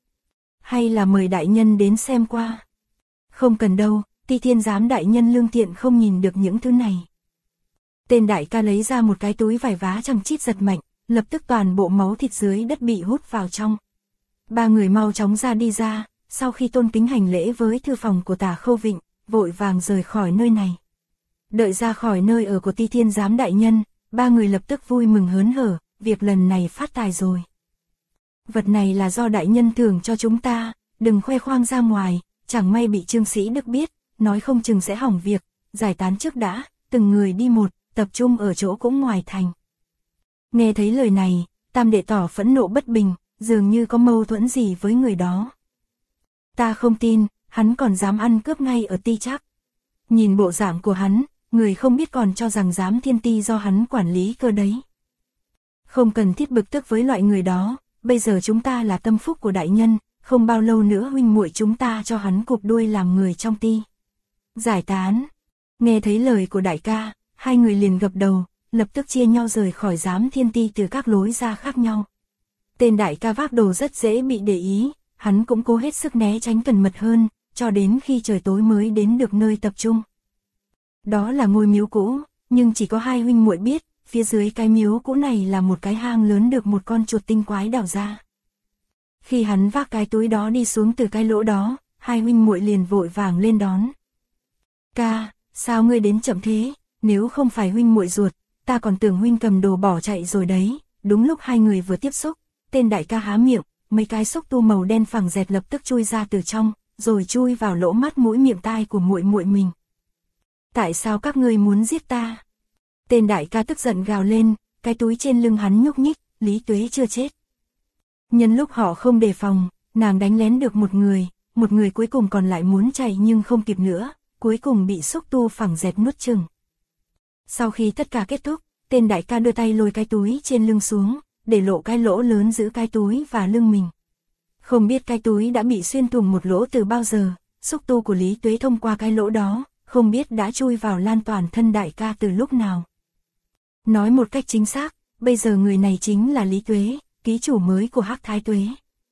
Hay là mời đại nhân đến xem qua? Không cần đâu, Ti Thiên Giám đại nhân lương thiện không nhìn được những thứ này. Tên đại ca lấy ra một cái túi vải vá chằng chít giật mạnh, lập tức toàn bộ máu thịt dưới đất bị hút vào trong. Ba người mau chóng đi ra, sau khi tôn kính hành lễ với thư phòng của Tả Khâu Vịnh, vội vàng rời khỏi nơi này. Đợi ra khỏi nơi ở của Ti Thiên Giám đại nhân, ba người lập tức vui mừng hớn hở, việc lần này phát tài rồi. Vật này là do đại nhân thưởng cho chúng ta, đừng khoe khoang ra ngoài, chẳng may bị Trương Sĩ Đức biết, nói không chừng sẽ hỏng việc, giải tán trước đã, từng người đi một, tập trung ở chỗ cũng ngoài thành. Nghe thấy lời này, tam đệ tỏ phẫn nộ bất bình, dường như có mâu thuẫn gì với người đó. Ta không tin, hắn còn dám ăn cướp ngay ở Ti Trác. Nhìn bộ dạng của hắn, người không biết còn cho rằng Giám Thiên Ti do hắn quản lý cơ đấy. Không cần thiết bực tức với loại người đó, bây giờ chúng ta là tâm phúc của đại nhân, không bao lâu nữa huynh muội chúng ta cho hắn cụp đuôi làm người trong ti. Giải tán. Nghe thấy lời của đại ca, hai người liền gật đầu, lập tức chia nhau rời khỏi Giám Thiên Ti từ các lối ra khác nhau. Tên đại ca vác đồ rất dễ bị để ý, hắn cũng cố hết sức né tránh cẩn mật hơn, cho đến khi trời tối mới đến được nơi tập trung. Đó là ngôi miếu cũ, nhưng chỉ có hai huynh muội biết, phía dưới cái miếu cũ này là một cái hang lớn được một con chuột tinh quái đào ra. Khi hắn vác cái túi đó đi xuống từ cái lỗ đó, hai huynh muội liền vội vàng lên đón. Ca, sao ngươi đến chậm thế, nếu không phải huynh muội ruột, ta còn tưởng huynh cầm đồ bỏ chạy rồi đấy. Đúng lúc hai người vừa tiếp xúc, tên đại ca há miệng, mấy cái xúc tu màu đen phẳng dẹt lập tức chui ra từ trong, rồi chui vào lỗ mắt mũi miệng tai của muội muội mình. Tại sao các ngươi muốn giết ta? Tên đại ca tức giận gào lên, cái túi trên lưng hắn nhúc nhích, Lý Tuế chưa chết. Nhân lúc họ không đề phòng, nàng đánh lén được một người cuối cùng còn lại muốn chạy nhưng không kịp nữa, cuối cùng bị xúc tu phẳng dẹt nuốt chửng. Sau khi tất cả kết thúc, tên đại ca đưa tay lôi cái túi trên lưng xuống, để lộ cái lỗ lớn giữ cái túi và lưng mình. Không biết cái túi đã bị xuyên thủng một lỗ từ bao giờ, xúc tu của Lý Tuế thông qua cái lỗ đó, không biết đã chui vào lan toàn thân đại ca từ lúc nào. Nói một cách chính xác, bây giờ người này chính là Lý Tuế, ký chủ mới của Hắc Thái Tuế.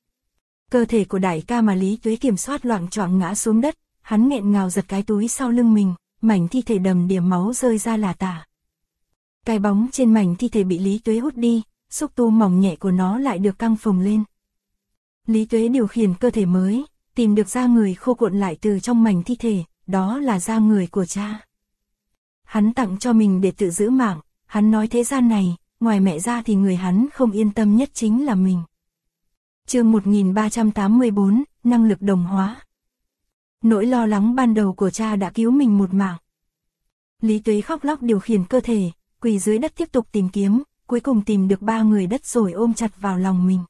Cơ thể của đại ca mà Lý Tuế kiểm soát loạng choạng ngã xuống đất, hắn nghẹn ngào giật cái túi sau lưng mình, mảnh thi thể đầm đìa máu rơi ra là tả. Cái bóng trên mảnh thi thể bị Lý Tuế hút đi, xúc tu mỏng nhẹ của nó lại được căng phồng lên. Lý Tuế điều khiển cơ thể mới, tìm được da người khô cuộn lại từ trong mảnh thi thể, đó là da người của cha. Hắn tặng cho mình để tự giữ mạng, hắn nói thế gian này, ngoài mẹ ra thì người hắn không yên tâm nhất chính là mình. Chương 1384, năng lực đồng hóa. Nỗi lo lắng ban đầu của cha đã cứu mình một mạng. Lý Tuế khóc lóc điều khiển cơ thể, quỳ dưới đất tiếp tục tìm kiếm, cuối cùng tìm được 3 người đất rồi ôm chặt vào lòng mình.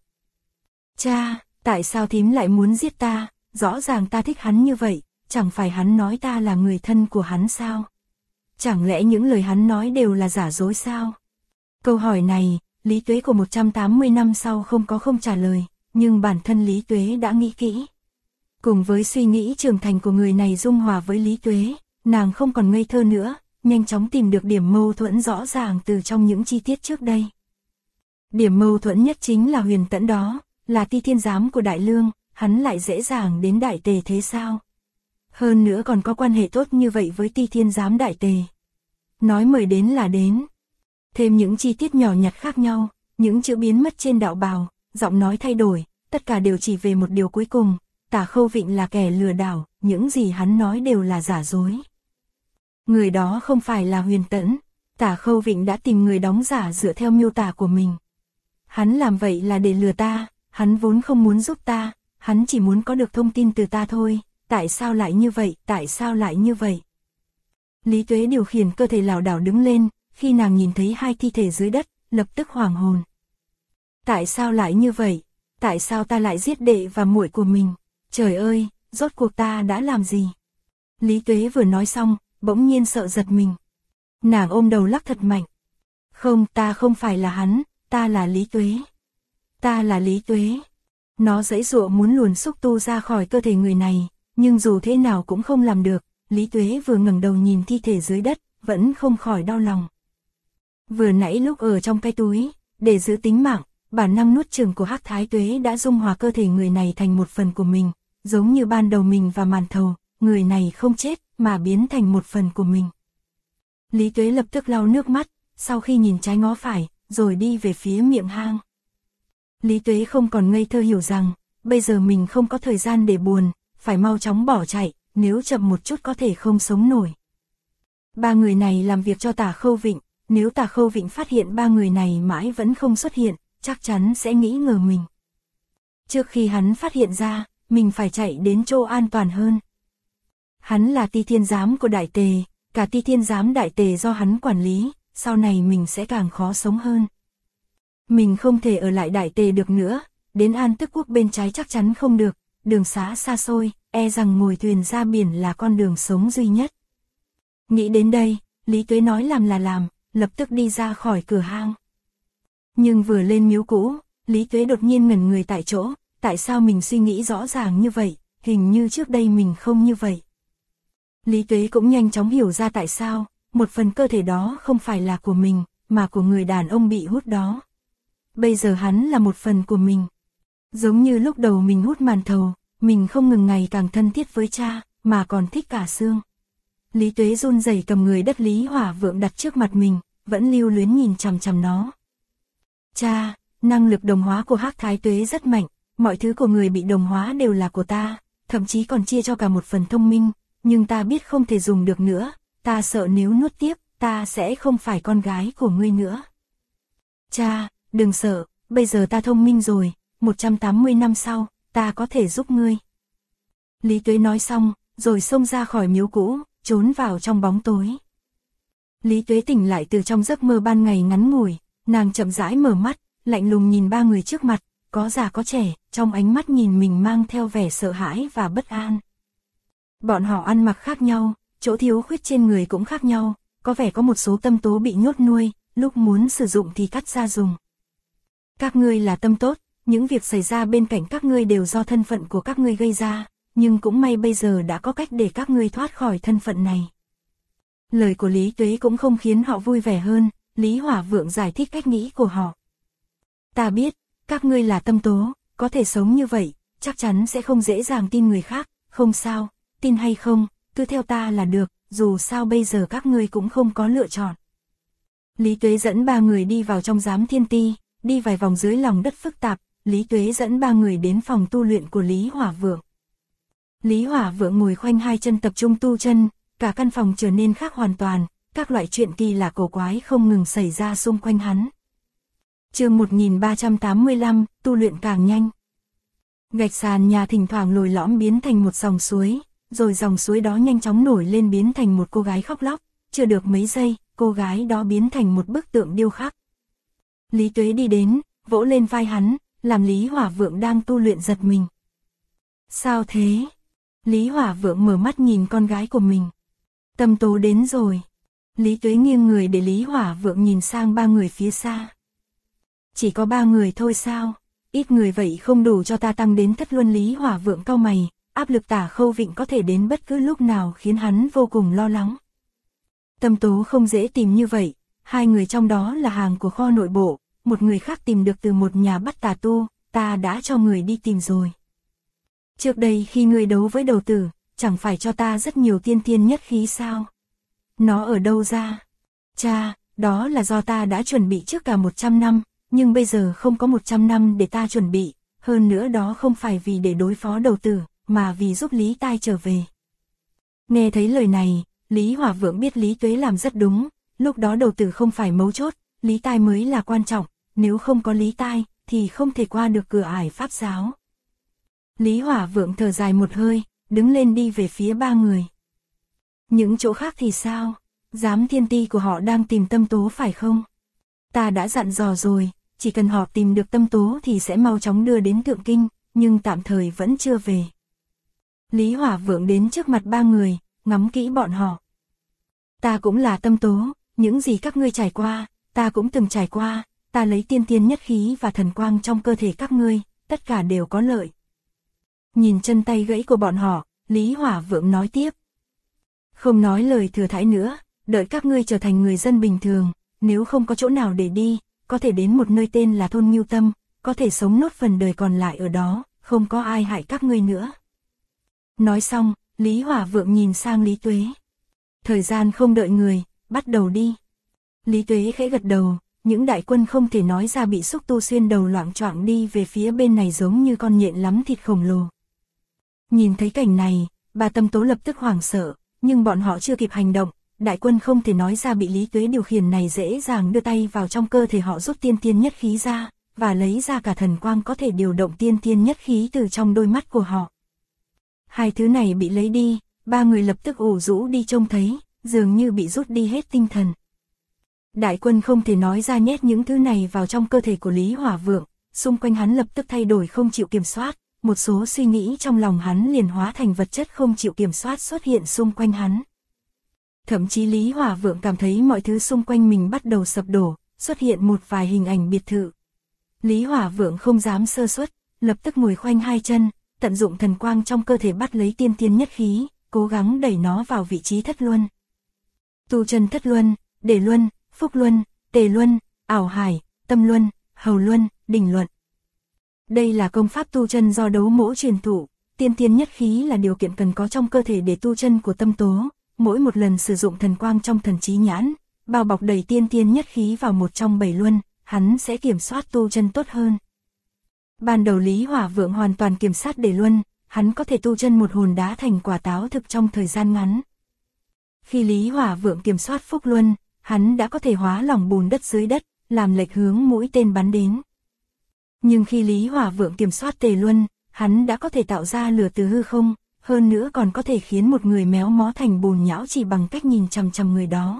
Cha, tại sao thím lại muốn giết ta, rõ ràng ta thích hắn như vậy, chẳng phải hắn nói ta là người thân của hắn sao? Chẳng lẽ những lời hắn nói đều là giả dối sao? Câu hỏi này, Lý Tuế của 180 năm sau không trả lời, nhưng bản thân Lý Tuế đã nghĩ kỹ. Cùng với suy nghĩ trưởng thành của người này dung hòa với Lý Tuế, nàng không còn ngây thơ nữa, nhanh chóng tìm được điểm mâu thuẫn rõ ràng từ trong những chi tiết trước đây. Điểm mâu thuẫn nhất chính là Huyền Tẫn đó, là Ti Thiên Giám của Đại Lương, hắn lại dễ dàng đến Đại Tề thế sao? Hơn nữa còn có quan hệ tốt như vậy với Ti Thiên Giám Đại Tề. Nói mời đến là đến. Thêm những chi tiết nhỏ nhặt khác nhau, những chữ biến mất trên đạo bào, giọng nói thay đổi, tất cả đều chỉ về một điều cuối cùng, Tả Khâu Vịnh là kẻ lừa đảo, những gì hắn nói đều là giả dối. Người đó không phải là Huyền Tẫn, Tả Khâu Vịnh đã tìm người đóng giả dựa theo miêu tả của mình. Hắn làm vậy là để lừa ta, hắn vốn không muốn giúp ta, hắn chỉ muốn có được thông tin từ ta thôi, tại sao lại như vậy, tại sao lại như vậy? Lý Tuế điều khiển cơ thể lảo đảo đứng lên, khi nàng nhìn thấy hai thi thể dưới đất, lập tức hoảng hồn. Tại sao lại như vậy? Tại sao ta lại giết đệ và muội của mình? Trời ơi, rốt cuộc ta đã làm gì? Lý Tuế vừa nói xong, bỗng nhiên sợ giật mình. Nàng ôm đầu lắc thật mạnh. Không, ta không phải là hắn, ta là Lý Tuế. Ta là Lý Tuế. Nó giãy giụa muốn luồn xúc tu ra khỏi cơ thể người này, nhưng dù thế nào cũng không làm được. Lý Tuế vừa ngẩng đầu nhìn thi thể dưới đất, vẫn không khỏi đau lòng. Vừa nãy lúc ở trong cái túi, để giữ tính mạng, bản năng nuốt chửng của Hắc Thái Tuế đã dung hòa cơ thể người này thành một phần của mình, giống như ban đầu mình và Màn Thầu, người này không chết mà biến thành một phần của mình. Lý Tuế lập tức lau nước mắt, sau khi nhìn trái ngó phải, rồi đi về phía miệng hang. Lý Tuế không còn ngây thơ hiểu rằng, bây giờ mình không có thời gian để buồn, phải mau chóng bỏ chạy, nếu chậm một chút có thể không sống nổi. 3 người này làm việc cho Tả Khâu Vịnh, nếu Tả Khâu Vịnh phát hiện 3 người này mãi vẫn không xuất hiện, chắc chắn sẽ nghĩ ngờ mình. Trước khi hắn phát hiện ra, mình phải chạy đến chỗ an toàn hơn. Hắn là Ti Thiên Giám của Đại Tề, cả Ti Thiên Giám Đại Tề do hắn quản lý, sau này mình sẽ càng khó sống hơn. Mình không thể ở lại Đại Tề được nữa, đến An Tức Quốc bên trái chắc chắn không được, đường xá xa xôi, e rằng ngồi thuyền ra biển là con đường sống duy nhất. Nghĩ đến đây, Lý Tuế nói làm là làm, lập tức đi ra khỏi cửa hang. Nhưng vừa lên miếu cũ, Lý Tuế đột nhiên ngẩn người tại chỗ, tại sao mình suy nghĩ rõ ràng như vậy, hình như trước đây mình không như vậy. Lý Tuế cũng nhanh chóng hiểu ra tại sao, một phần cơ thể đó không phải là của mình, mà của người đàn ông bị hút đó. Bây giờ hắn là một phần của mình. Giống như lúc đầu mình hút màn thầu, mình không ngừng ngày càng thân thiết với cha, mà còn thích cả xương. Lý Tuế run rẩy cầm người đất Lý Hỏa Vượng đặt trước mặt mình, vẫn lưu luyến nhìn chằm chằm nó. Cha, năng lực đồng hóa của Hắc Thái Tuế rất mạnh, mọi thứ của người bị đồng hóa đều là của ta, thậm chí còn chia cho cả một phần thông minh, nhưng ta biết không thể dùng được nữa, ta sợ nếu nuốt tiếp, ta sẽ không phải con gái của ngươi nữa. Cha, đừng sợ, bây giờ ta thông minh rồi, 180 năm sau, ta có thể giúp ngươi. Lý Tuế nói xong, rồi xông ra khỏi miếu cũ, trốn vào trong bóng tối. Lý Tuế tỉnh lại từ trong giấc mơ ban ngày ngắn ngủi, nàng chậm rãi mở mắt, lạnh lùng nhìn ba người trước mặt, có già có trẻ, trong ánh mắt nhìn mình mang theo vẻ sợ hãi và bất an. Bọn họ ăn mặc khác nhau, chỗ thiếu khuyết trên người cũng khác nhau, có vẻ có một số tâm tố bị nhốt nuôi, lúc muốn sử dụng thì cắt ra dùng. Các ngươi là tâm tốt, những việc xảy ra bên cạnh các ngươi đều do thân phận của các ngươi gây ra, nhưng cũng may bây giờ đã có cách để các ngươi thoát khỏi thân phận này. Lời của Lý Tuế cũng không khiến họ vui vẻ hơn, Lý Hỏa Vượng giải thích cách nghĩ của họ. Ta biết, các ngươi là tâm tố, có thể sống như vậy, chắc chắn sẽ không dễ dàng tin người khác, không sao, tin hay không, cứ theo ta là được, dù sao bây giờ các ngươi cũng không có lựa chọn. Lý Tuế dẫn ba người đi vào trong giám thiên ti, đi vài vòng dưới lòng đất phức tạp, Lý Tuế dẫn ba người đến phòng tu luyện của Lý Hỏa Vượng. Lý Hỏa Vượng ngồi khoanh hai chân tập trung tu chân, cả căn phòng trở nên khác hoàn toàn, các loại chuyện kỳ lạ cổ quái không ngừng xảy ra xung quanh hắn. Chương 1385, tu luyện càng nhanh. Gạch sàn nhà thỉnh thoảng lồi lõm biến thành một dòng suối, rồi dòng suối đó nhanh chóng nổi lên biến thành một cô gái khóc lóc, chưa được mấy giây, cô gái đó biến thành một bức tượng điêu khắc. Lý Tuế đi đến, vỗ lên vai hắn, làm Lý Hỏa Vượng đang tu luyện giật mình. Sao thế? Lý Hỏa Vượng mở mắt nhìn con gái của mình. Tâm tố đến rồi. Lý Tuế nghiêng người để Lý Hỏa Vượng nhìn sang ba người phía xa. Chỉ có ba người thôi sao? Ít người vậy không đủ cho ta tăng đến thất luân. Lý Hỏa Vượng cau mày, áp lực Tả Khâu Vịnh có thể đến bất cứ lúc nào khiến hắn vô cùng lo lắng. Tâm tố không dễ tìm như vậy, hai người trong đó là hàng của kho nội bộ, một người khác tìm được từ một nhà bắt tà tu, ta đã cho người đi tìm rồi. Trước đây khi ngươi đấu với đầu tử, chẳng phải cho ta rất nhiều tiên thiên nhất khí sao? Nó ở đâu ra? Cha, đó là do ta đã chuẩn bị trước cả 100 năm, nhưng bây giờ không có 100 năm để ta chuẩn bị, hơn nữa đó không phải vì để đối phó đầu tử, mà vì giúp Lý Tai trở về. Nghe thấy lời này, Lý Hỏa Vượng biết Lý Tuế làm rất đúng, lúc đó đầu tử không phải mấu chốt, Lý Tai mới là quan trọng, nếu không có Lý Tai, thì không thể qua được cửa ải pháp giáo. Lý Hỏa Vượng thở dài một hơi, đứng lên đi về phía ba người. Những chỗ khác thì sao? Giám thiên ti của họ đang tìm tâm tố phải không? Ta đã dặn dò rồi, chỉ cần họ tìm được tâm tố thì sẽ mau chóng đưa đến Thượng Kinh, nhưng tạm thời vẫn chưa về. Lý Hỏa Vượng đến trước mặt ba người, ngắm kỹ bọn họ. Ta cũng là tâm tố, những gì các ngươi trải qua, ta cũng từng trải qua, ta lấy tiên tiên nhất khí và thần quang trong cơ thể các ngươi, tất cả đều có lợi. Nhìn chân tay gãy của bọn họ, Lý Hỏa Vượng nói tiếp. Không nói lời thừa thãi nữa, đợi các ngươi trở thành người dân bình thường, nếu không có chỗ nào để đi, có thể đến một nơi tên là thôn Ngưu Tâm, có thể sống nốt phần đời còn lại ở đó, không có ai hại các ngươi nữa. Nói xong, Lý Hỏa Vượng nhìn sang Lý Tuế. Thời gian không đợi người, bắt đầu đi. Lý Tuế khẽ gật đầu, những đại quân không thể nói ra bị xúc tu xuyên đầu loạng choạng đi về phía bên này giống như con nhện lắm thịt khổng lồ. Nhìn thấy cảnh này, bà Tâm Tố lập tức hoảng sợ, nhưng bọn họ chưa kịp hành động, đại quân không thể nói ra bị Lý Tuế điều khiển này dễ dàng đưa tay vào trong cơ thể họ rút tiên tiên nhất khí ra, và lấy ra cả thần quang có thể điều động tiên tiên nhất khí từ trong đôi mắt của họ. Hai thứ này bị lấy đi, ba người lập tức ủ rũ đi trông thấy, dường như bị rút đi hết tinh thần. Đại quân không thể nói ra nhét những thứ này vào trong cơ thể của Lý Hỏa Vượng, xung quanh hắn lập tức thay đổi không chịu kiểm soát, một số suy nghĩ trong lòng hắn liền hóa thành vật chất không chịu kiểm soát xuất hiện xung quanh hắn. Thậm chí Lý Hỏa Vượng cảm thấy mọi thứ xung quanh mình bắt đầu sập đổ, xuất hiện một vài hình ảnh biệt thự. Lý Hỏa Vượng không dám sơ suất, lập tức ngồi khoanh hai chân, tận dụng thần quang trong cơ thể bắt lấy tiên tiên nhất khí, cố gắng đẩy nó vào vị trí thất luân. Tu chân thất luân, đề luân, phúc luân, tề luân, ảo hải, tâm luân, hầu luân, đỉnh luận. Đây là công pháp tu chân do đấu mỗ truyền thụ, tiên tiên nhất khí là điều kiện cần có trong cơ thể để tu chân của tâm tố, mỗi một lần sử dụng thần quang trong thần trí nhãn, bao bọc đầy tiên tiên nhất khí vào một trong 7 luân, hắn sẽ kiểm soát tu chân tốt hơn. Ban đầu Lý Hỏa Vượng hoàn toàn kiểm soát để luân, hắn có thể tu chân một hồn đá thành quả táo thực trong thời gian ngắn. Khi Lý Hỏa Vượng kiểm soát phúc luân, hắn đã có thể hóa lỏng bùn đất dưới đất, làm lệch hướng mũi tên bắn đến. Nhưng khi Lý Hỏa Vượng kiểm soát tề luân, hắn đã có thể tạo ra lửa từ hư không, hơn nữa còn có thể khiến một người méo mó thành bùn nhão chỉ bằng cách nhìn chằm chằm người đó.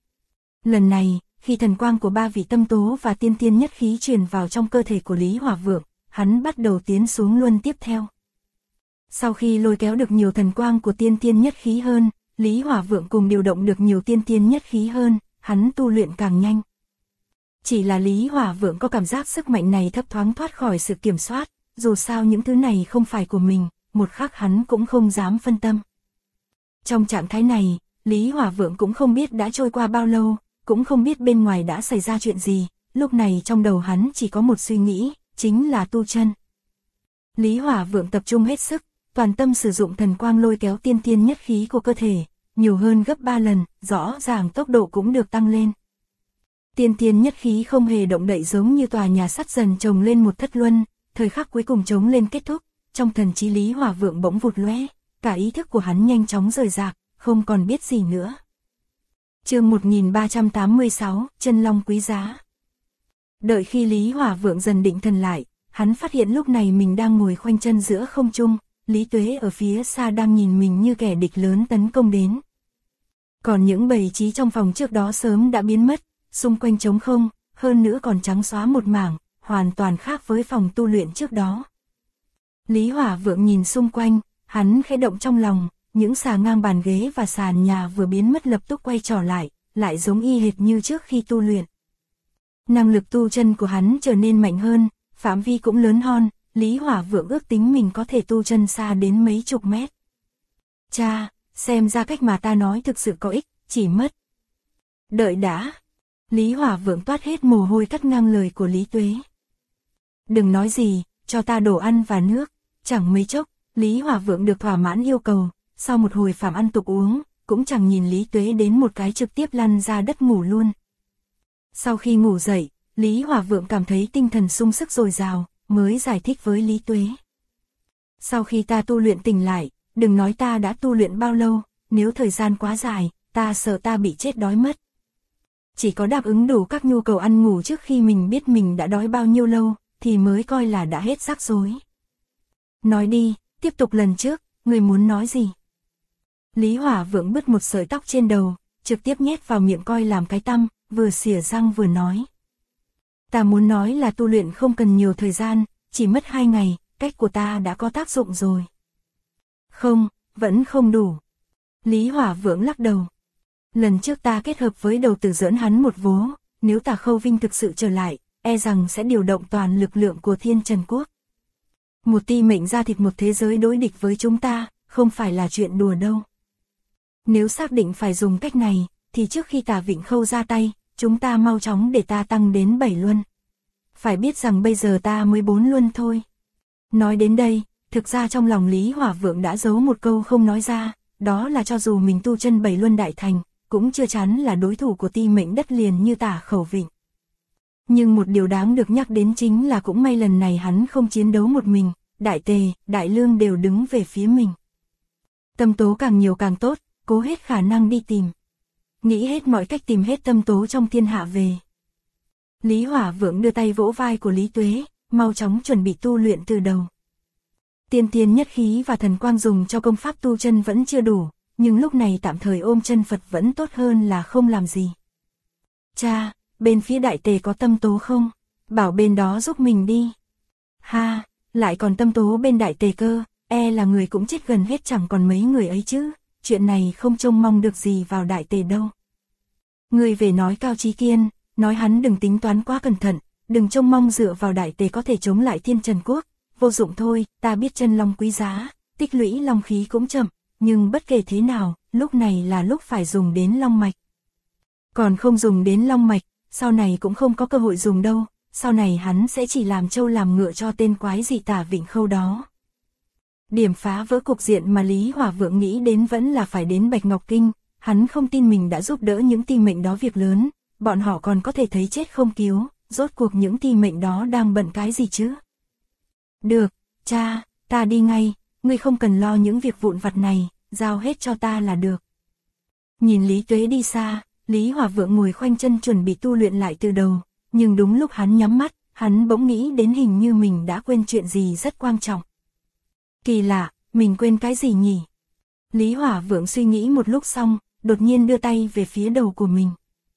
Lần này, khi thần quang của 3 vị tâm tố và tiên tiên nhất khí truyền vào trong cơ thể của Lý Hỏa Vượng, hắn bắt đầu tiến xuống luân tiếp theo. Sau khi lôi kéo được nhiều thần quang của tiên tiên nhất khí hơn, Lý Hỏa Vượng cùng điều động được nhiều tiên tiên nhất khí hơn, hắn tu luyện càng nhanh. Chỉ là Lý Hỏa Vượng có cảm giác sức mạnh này thấp thoáng thoát khỏi sự kiểm soát, dù sao những thứ này không phải của mình, một khắc hắn cũng không dám phân tâm. Trong trạng thái này, Lý Hỏa Vượng cũng không biết đã trôi qua bao lâu, cũng không biết bên ngoài đã xảy ra chuyện gì, lúc này trong đầu hắn chỉ có một suy nghĩ, chính là tu chân. Lý Hỏa Vượng tập trung hết sức, toàn tâm sử dụng thần quang lôi kéo tiên tiên nhất khí của cơ thể, nhiều hơn gấp 3 lần, rõ ràng tốc độ cũng được tăng lên. Tiên tiên nhất khí không hề động đậy giống như tòa nhà sắt dần chồng lên một thất luân, thời khắc cuối cùng chống lên kết thúc, trong thần trí Lý Hỏa Vượng bỗng vụt lóe, cả ý thức của hắn nhanh chóng rời rạc, không còn biết gì nữa. Chương 1386, Chân Long quý giá. Đợi khi Lý Hỏa Vượng dần định thần lại, hắn phát hiện lúc này mình đang ngồi khoanh chân giữa không trung, Lý Tuế ở phía xa đang nhìn mình như kẻ địch lớn tấn công đến. Còn những bầy trí trong phòng trước đó sớm đã biến mất, xung quanh trống không, hơn nữa còn trắng xóa một mảng, hoàn toàn khác với phòng tu luyện trước đó. Lý Hỏa Vượng nhìn xung quanh, hắn khẽ động trong lòng, những xà ngang bàn ghế và sàn nhà vừa biến mất lập tức quay trở lại giống y hệt như trước khi tu luyện. Năng lực tu chân của hắn trở nên mạnh hơn, phạm vi cũng lớn hơn, Lý Hỏa Vượng ước tính mình có thể tu chân xa đến mấy chục mét. Cha, xem ra cách mà ta nói thực sự có ích, chỉ mất. Đợi đã. Lý Hỏa Vượng toát hết mồ hôi cắt ngang lời của Lý Tuế. Đừng nói gì, cho ta đồ ăn và nước. Chẳng mấy chốc, Lý Hỏa Vượng được thỏa mãn yêu cầu, sau một hồi phàm ăn tục uống, cũng chẳng nhìn Lý Tuế đến một cái trực tiếp lăn ra đất ngủ luôn. Sau khi ngủ dậy, Lý Hỏa Vượng cảm thấy tinh thần sung sức dồi dào, mới giải thích với Lý Tuế. Sau khi ta tu luyện tỉnh lại, đừng nói ta đã tu luyện bao lâu, nếu thời gian quá dài, ta sợ ta bị chết đói mất. Chỉ có đáp ứng đủ các nhu cầu ăn ngủ trước khi mình biết mình đã đói bao nhiêu lâu, thì mới coi là đã hết rắc rối. Nói đi, tiếp tục lần trước, người muốn nói gì? Lý Hỏa Vượng bứt một sợi tóc trên đầu, trực tiếp nhét vào miệng coi làm cái tăm, vừa xỉa răng vừa nói. Ta muốn nói là tu luyện không cần nhiều thời gian, chỉ mất 2 ngày, cách của ta đã có tác dụng rồi. Không, vẫn không đủ. Lý Hỏa Vượng lắc đầu. Lần trước ta kết hợp với đầu tử giỡn hắn một vố, nếu Tà Khâu Vinh thực sự trở lại, e rằng sẽ điều động toàn lực lượng của Thiên Trần Quốc. Một ti mệnh ra thịt một thế giới đối địch với chúng ta, không phải là chuyện đùa đâu. Nếu xác định phải dùng cách này, thì trước khi Tà Vịnh Khâu ra tay, chúng ta mau chóng để ta tăng đến 7 luân. Phải biết rằng bây giờ ta mới 4 luân thôi. Nói đến đây, thực ra trong lòng Lý Hỏa Vượng đã giấu một câu không nói ra, đó là cho dù mình tu chân 7 luân đại thành, cũng chưa chắn là đối thủ của ti mệnh đất liền như Tả Khẩu Vịnh. Nhưng một điều đáng được nhắc đến chính là cũng may lần này hắn không chiến đấu một mình, Đại Tề, Đại Lương đều đứng về phía mình. Tâm tố càng nhiều càng tốt, cố hết khả năng đi tìm. Nghĩ hết mọi cách tìm hết tâm tố trong thiên hạ về. Lý Hỏa Vượng đưa tay vỗ vai của Lý Tuế, mau chóng chuẩn bị tu luyện từ đầu. Tiên tiên nhất khí và thần quang dùng cho công pháp tu chân vẫn chưa đủ, nhưng lúc này tạm thời ôm chân Phật vẫn tốt hơn là không làm gì. Cha, bên phía Đại Tề có tâm tố không? Bảo bên đó giúp mình đi. Ha, lại còn tâm tố bên Đại Tề cơ, e là người cũng chết gần hết chẳng còn mấy người ấy chứ, chuyện này không trông mong được gì vào Đại Tề đâu. Người về nói Cao Chí Kiên, nói hắn đừng tính toán quá cẩn thận, đừng trông mong dựa vào Đại Tề có thể chống lại Thiên Trần Quốc, vô dụng thôi, ta biết chân long quý giá, tích lũy long khí cũng chậm, nhưng bất kể thế nào, lúc này là lúc phải dùng đến long mạch. Còn không dùng đến long mạch, sau này cũng không có cơ hội dùng đâu, sau này hắn sẽ chỉ làm trâu làm ngựa cho tên quái dị Tả Vịnh Khâu đó. Điểm phá vỡ cục diện mà Lý Hỏa Vượng nghĩ đến vẫn là phải đến Bạch Ngọc Kinh, hắn không tin mình đã giúp đỡ những ti mệnh đó việc lớn, bọn họ còn có thể thấy chết không cứu, rốt cuộc những ti mệnh đó đang bận cái gì chứ? Được, cha, ta đi ngay, ngươi không cần lo những việc vụn vặt này, giao hết cho ta là được. Nhìn Lý Tuế đi xa, Lý Hỏa Vượng ngồi khoanh chân chuẩn bị tu luyện lại từ đầu, nhưng đúng lúc hắn nhắm mắt, hắn bỗng nghĩ đến hình như mình đã quên chuyện gì rất quan trọng. Kỳ lạ, mình quên cái gì nhỉ? Lý Hỏa Vượng suy nghĩ một lúc xong, đột nhiên đưa tay về phía đầu của mình.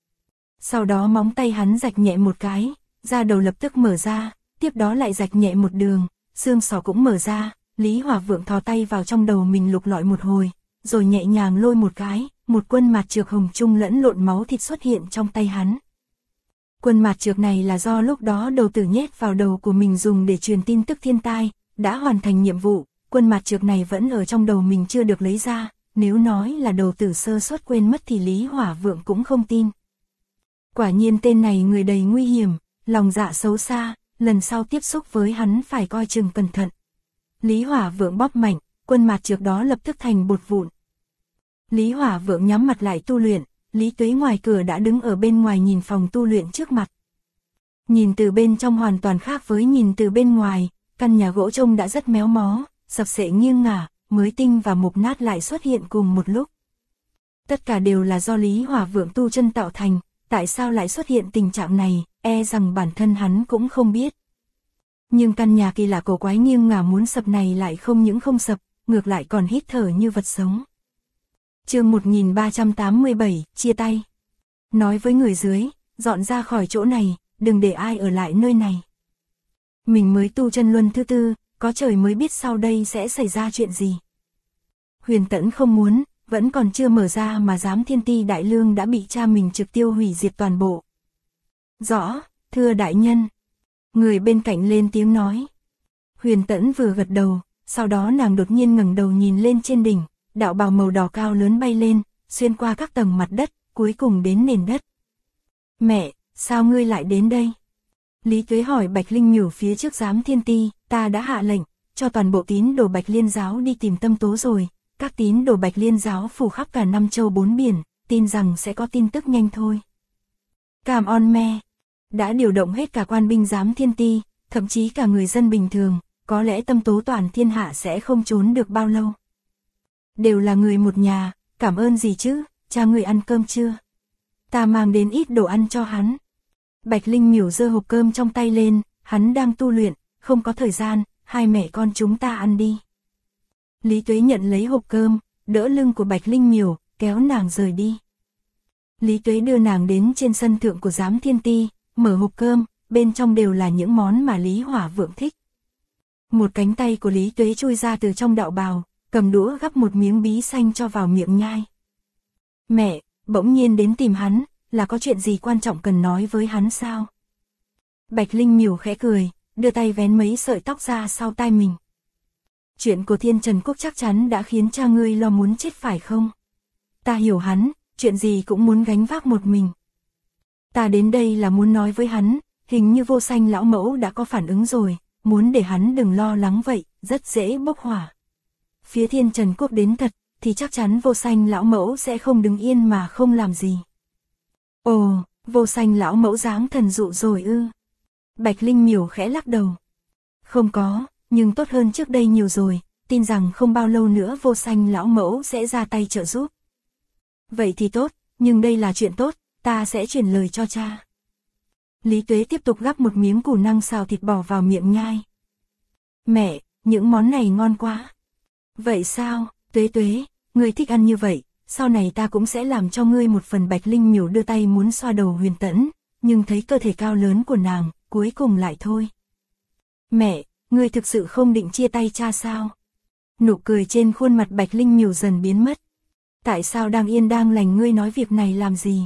Sau đó móng tay hắn rạch nhẹ một cái, da đầu lập tức mở ra, tiếp đó lại rạch nhẹ một đường, xương sọ cũng mở ra, Lý Hỏa Vượng thò tay vào trong đầu mình lục lọi một hồi, rồi nhẹ nhàng lôi một cái, một quân mạt trược hồng trung lẫn lộn máu thịt xuất hiện trong tay hắn. Quân mạt trược này là do lúc đó đầu tử nhét vào đầu của mình dùng để truyền tin tức thiên tai, đã hoàn thành nhiệm vụ, quân mạt trược này vẫn ở trong đầu mình chưa được lấy ra, nếu nói là đầu tử sơ suất quên mất thì Lý Hỏa Vượng cũng không tin. Quả nhiên tên này người đầy nguy hiểm, lòng dạ xấu xa, lần sau tiếp xúc với hắn phải coi chừng cẩn thận. Lý Hỏa Vượng bóp mạnh, quân mạt trược đó lập tức thành bột vụn. Lý Hỏa Vượng nhắm mặt lại tu luyện, Lý Tuế ngoài cửa đã đứng ở bên ngoài nhìn phòng tu luyện trước mặt. Nhìn từ bên trong hoàn toàn khác với nhìn từ bên ngoài, căn nhà gỗ trông đã rất méo mó, sập xệ nghiêng ngả, mới tinh và mục nát lại xuất hiện cùng một lúc. Tất cả đều là do Lý Hỏa Vượng tu chân tạo thành, tại sao lại xuất hiện tình trạng này, e rằng bản thân hắn cũng không biết. Nhưng căn nhà kỳ lạ cổ quái nghiêng ngả muốn sập này lại không những không sập, ngược lại còn hít thở như vật sống. Chương 1387, chia tay. Nói với người dưới, dọn ra khỏi chỗ này, đừng để ai ở lại nơi này. Mình mới tu chân luân thứ tư, có trời mới biết sau đây sẽ xảy ra chuyện gì. Huyền Tẫn không muốn, vẫn còn chưa mở ra mà giám Thiên Ti Đại Lương đã bị cha mình trực tiêu hủy diệt toàn bộ. Rõ, thưa đại nhân. Người bên cạnh lên tiếng nói. Huyền Tẫn vừa gật đầu, sau đó nàng đột nhiên ngẩng đầu nhìn lên trên đỉnh, đạo bào màu đỏ cao lớn bay lên, xuyên qua các tầng mặt đất, cuối cùng đến nền đất. Mẹ, sao ngươi lại đến đây? Lý Tuế hỏi Bạch Linh Miểu phía trước giám Thiên Ti, ta đã hạ lệnh, cho toàn bộ tín đồ Bạch Liên giáo đi tìm Tâm Tố rồi, các tín đồ Bạch Liên giáo phủ khắp cả năm châu bốn biển, tin rằng sẽ có tin tức nhanh thôi. Cảm ơn mẹ. Đã điều động hết cả quan binh giám Thiên Ti, thậm chí cả người dân bình thường, có lẽ Tâm Tố toàn thiên hạ sẽ không trốn được bao lâu. Đều là người một nhà, cảm ơn gì chứ, cha người ăn cơm chưa? Ta mang đến ít đồ ăn cho hắn. Bạch Linh Miểu giơ hộp cơm trong tay lên, hắn đang tu luyện, không có thời gian, hai mẹ con chúng ta ăn đi. Lý Tuế nhận lấy hộp cơm, đỡ lưng của Bạch Linh Miểu, kéo nàng rời đi. Lý Tuế đưa nàng đến trên sân thượng của giám Thiên Ti, mở hộp cơm, bên trong đều là những món mà Lý Hỏa Vượng thích. Một cánh tay của Lý Tuế chui ra từ trong đạo bào, cầm đũa gắp một miếng bí xanh cho vào miệng nhai. Mẹ, bỗng nhiên đến tìm hắn, là có chuyện gì quan trọng cần nói với hắn sao? Bạch Linh Miểu khẽ cười, đưa tay vén mấy sợi tóc ra sau tai mình. Chuyện của Thiên Trần Quốc chắc chắn đã khiến cha ngươi lo muốn chết phải không? Ta hiểu hắn, chuyện gì cũng muốn gánh vác một mình. Ta đến đây là muốn nói với hắn, hình như Vô Sanh lão mẫu đã có phản ứng rồi, muốn để hắn đừng lo lắng vậy, rất dễ bốc hỏa. Phía Thiên Trần Quốc đến thật, thì chắc chắn Vô Sanh lão mẫu sẽ không đứng yên mà không làm gì. Ồ, Vô Sanh lão mẫu dáng thần dụ rồi ư? Bạch Linh Miểu khẽ lắc đầu. Không có, nhưng tốt hơn trước đây nhiều rồi, tin rằng không bao lâu nữa Vô Sanh lão mẫu sẽ ra tay trợ giúp. Vậy thì tốt, nhưng đây là chuyện tốt, ta sẽ truyền lời cho cha. Lý Tuế tiếp tục gắp một miếng củ năng xào thịt bò vào miệng nhai. Mẹ, những món này ngon quá. Vậy sao, Tuế Tuế, ngươi thích ăn như vậy, sau này ta cũng sẽ làm cho ngươi một phần. Bạch Linh Miểu đưa tay muốn xoa đầu Huyền Tẫn, nhưng thấy cơ thể cao lớn của nàng, cuối cùng lại thôi. Mẹ, ngươi thực sự không định chia tay cha sao? Nụ cười trên khuôn mặt Bạch Linh Miểu dần biến mất. Tại sao đang yên đang lành ngươi nói việc này làm gì?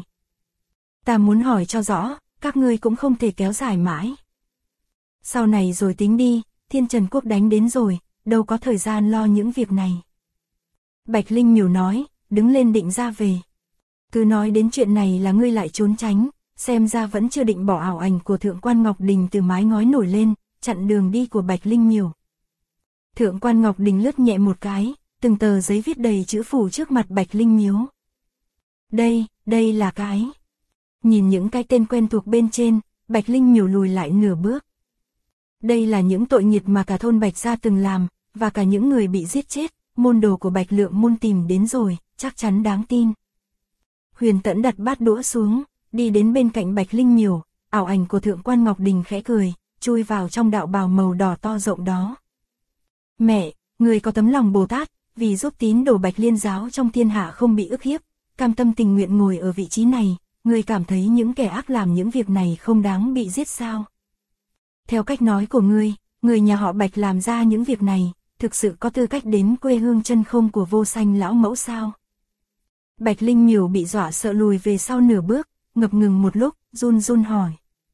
Ta muốn hỏi cho rõ, các ngươi cũng không thể kéo dài mãi. Sau này rồi tính đi, Thiên Trần Quốc đánh đến rồi, đâu có thời gian lo những việc này. Bạch Linh Miểu nói, đứng lên định ra về. Cứ nói đến chuyện này là ngươi lại trốn tránh, xem ra vẫn chưa định bỏ ảo ảnh của Thượng quan Ngọc Đình từ mái ngói nổi lên, chặn đường đi của Bạch Linh Miểu. Thượng quan Ngọc Đình lướt nhẹ một cái, từng tờ giấy viết đầy chữ phủ trước mặt Bạch Linh Miếu. Đây là cái. Nhìn những cái tên quen thuộc bên trên, Bạch Linh Miểu lùi lại nửa bước. Đây là những tội nghiệt mà cả thôn Bạch gia từng làm, và cả những người bị giết chết, môn đồ của Bạch Lượng môn tìm đến rồi, chắc chắn đáng tin. Huyền Tẫn đặt bát đũa xuống, đi đến bên cạnh Bạch Linh Miểu, ảo ảnh của Thượng quan Ngọc Đình khẽ cười, chui vào trong đạo bào màu đỏ to rộng đó. Mẹ, người có tấm lòng Bồ Tát, vì giúp tín đồ Bạch Liên giáo trong thiên hạ không bị ức hiếp, cam tâm tình nguyện ngồi ở vị trí này, người cảm thấy những kẻ ác làm những việc này không đáng bị giết sao? Theo cách nói của ngươi, người nhà họ Bạch làm ra những việc này, thực sự có tư cách đến quê hương chân không của Vô Sanh lão mẫu sao? Bạch Linh Miểu bị dọa sợ lùi về sau nửa bước, ngập ngừng một lúc, run run hỏi.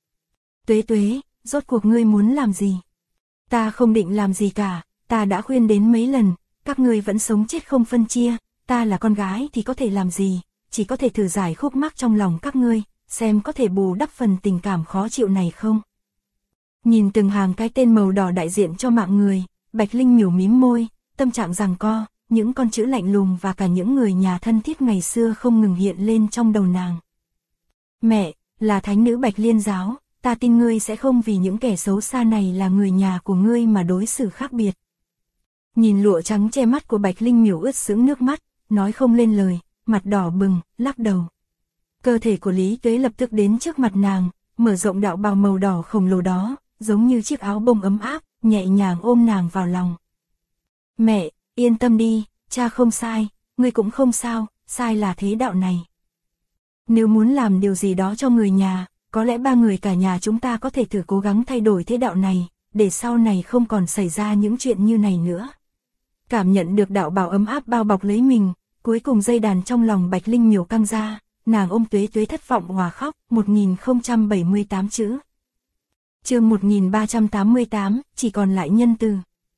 Tuế, rốt cuộc ngươi muốn làm gì? Ta không định làm gì cả, ta đã khuyên đến mấy lần, các ngươi vẫn sống chết không phân chia, ta là con gái thì có thể làm gì, chỉ có thể thử giải khúc mắc trong lòng các ngươi, xem có thể bù đắp phần tình cảm khó chịu này không. Nhìn từng hàng cái tên màu đỏ đại diện cho mạng người, Bạch Linh Miểu mím môi, tâm trạng giằng co, những con chữ lạnh lùng và cả những người nhà thân thiết ngày xưa không ngừng hiện lên trong đầu nàng. Mẹ, là thánh nữ Bạch Liên giáo, ta tin ngươi sẽ không vì những kẻ xấu xa này là người nhà của ngươi mà đối xử khác biệt. Nhìn lụa trắng che mắt của Bạch Linh Miểu ướt sũng nước mắt, nói không lên lời, mặt đỏ bừng, lắc đầu. Cơ thể của Lý Tuế lập tức đến trước mặt nàng, mở rộng đạo bào màu đỏ khổng lồ đó, giống như chiếc áo bông ấm áp, nhẹ nhàng ôm nàng vào lòng. Mẹ, yên tâm đi, cha không sai, ngươi cũng không sao, sai là thế đạo này. Nếu muốn làm điều gì đó cho người nhà, có lẽ ba người cả nhà chúng ta có thể thử cố gắng thay đổi thế đạo này, để sau này không còn xảy ra những chuyện như này nữa. Cảm nhận được đạo bào ấm áp bao bọc lấy mình, cuối cùng dây đàn trong lòng Bạch Linh Miểu căng ra, nàng ôm Tuế thất vọng hòa khóc. 1078 chữ. Chương 1388, chỉ còn lại nhân từ.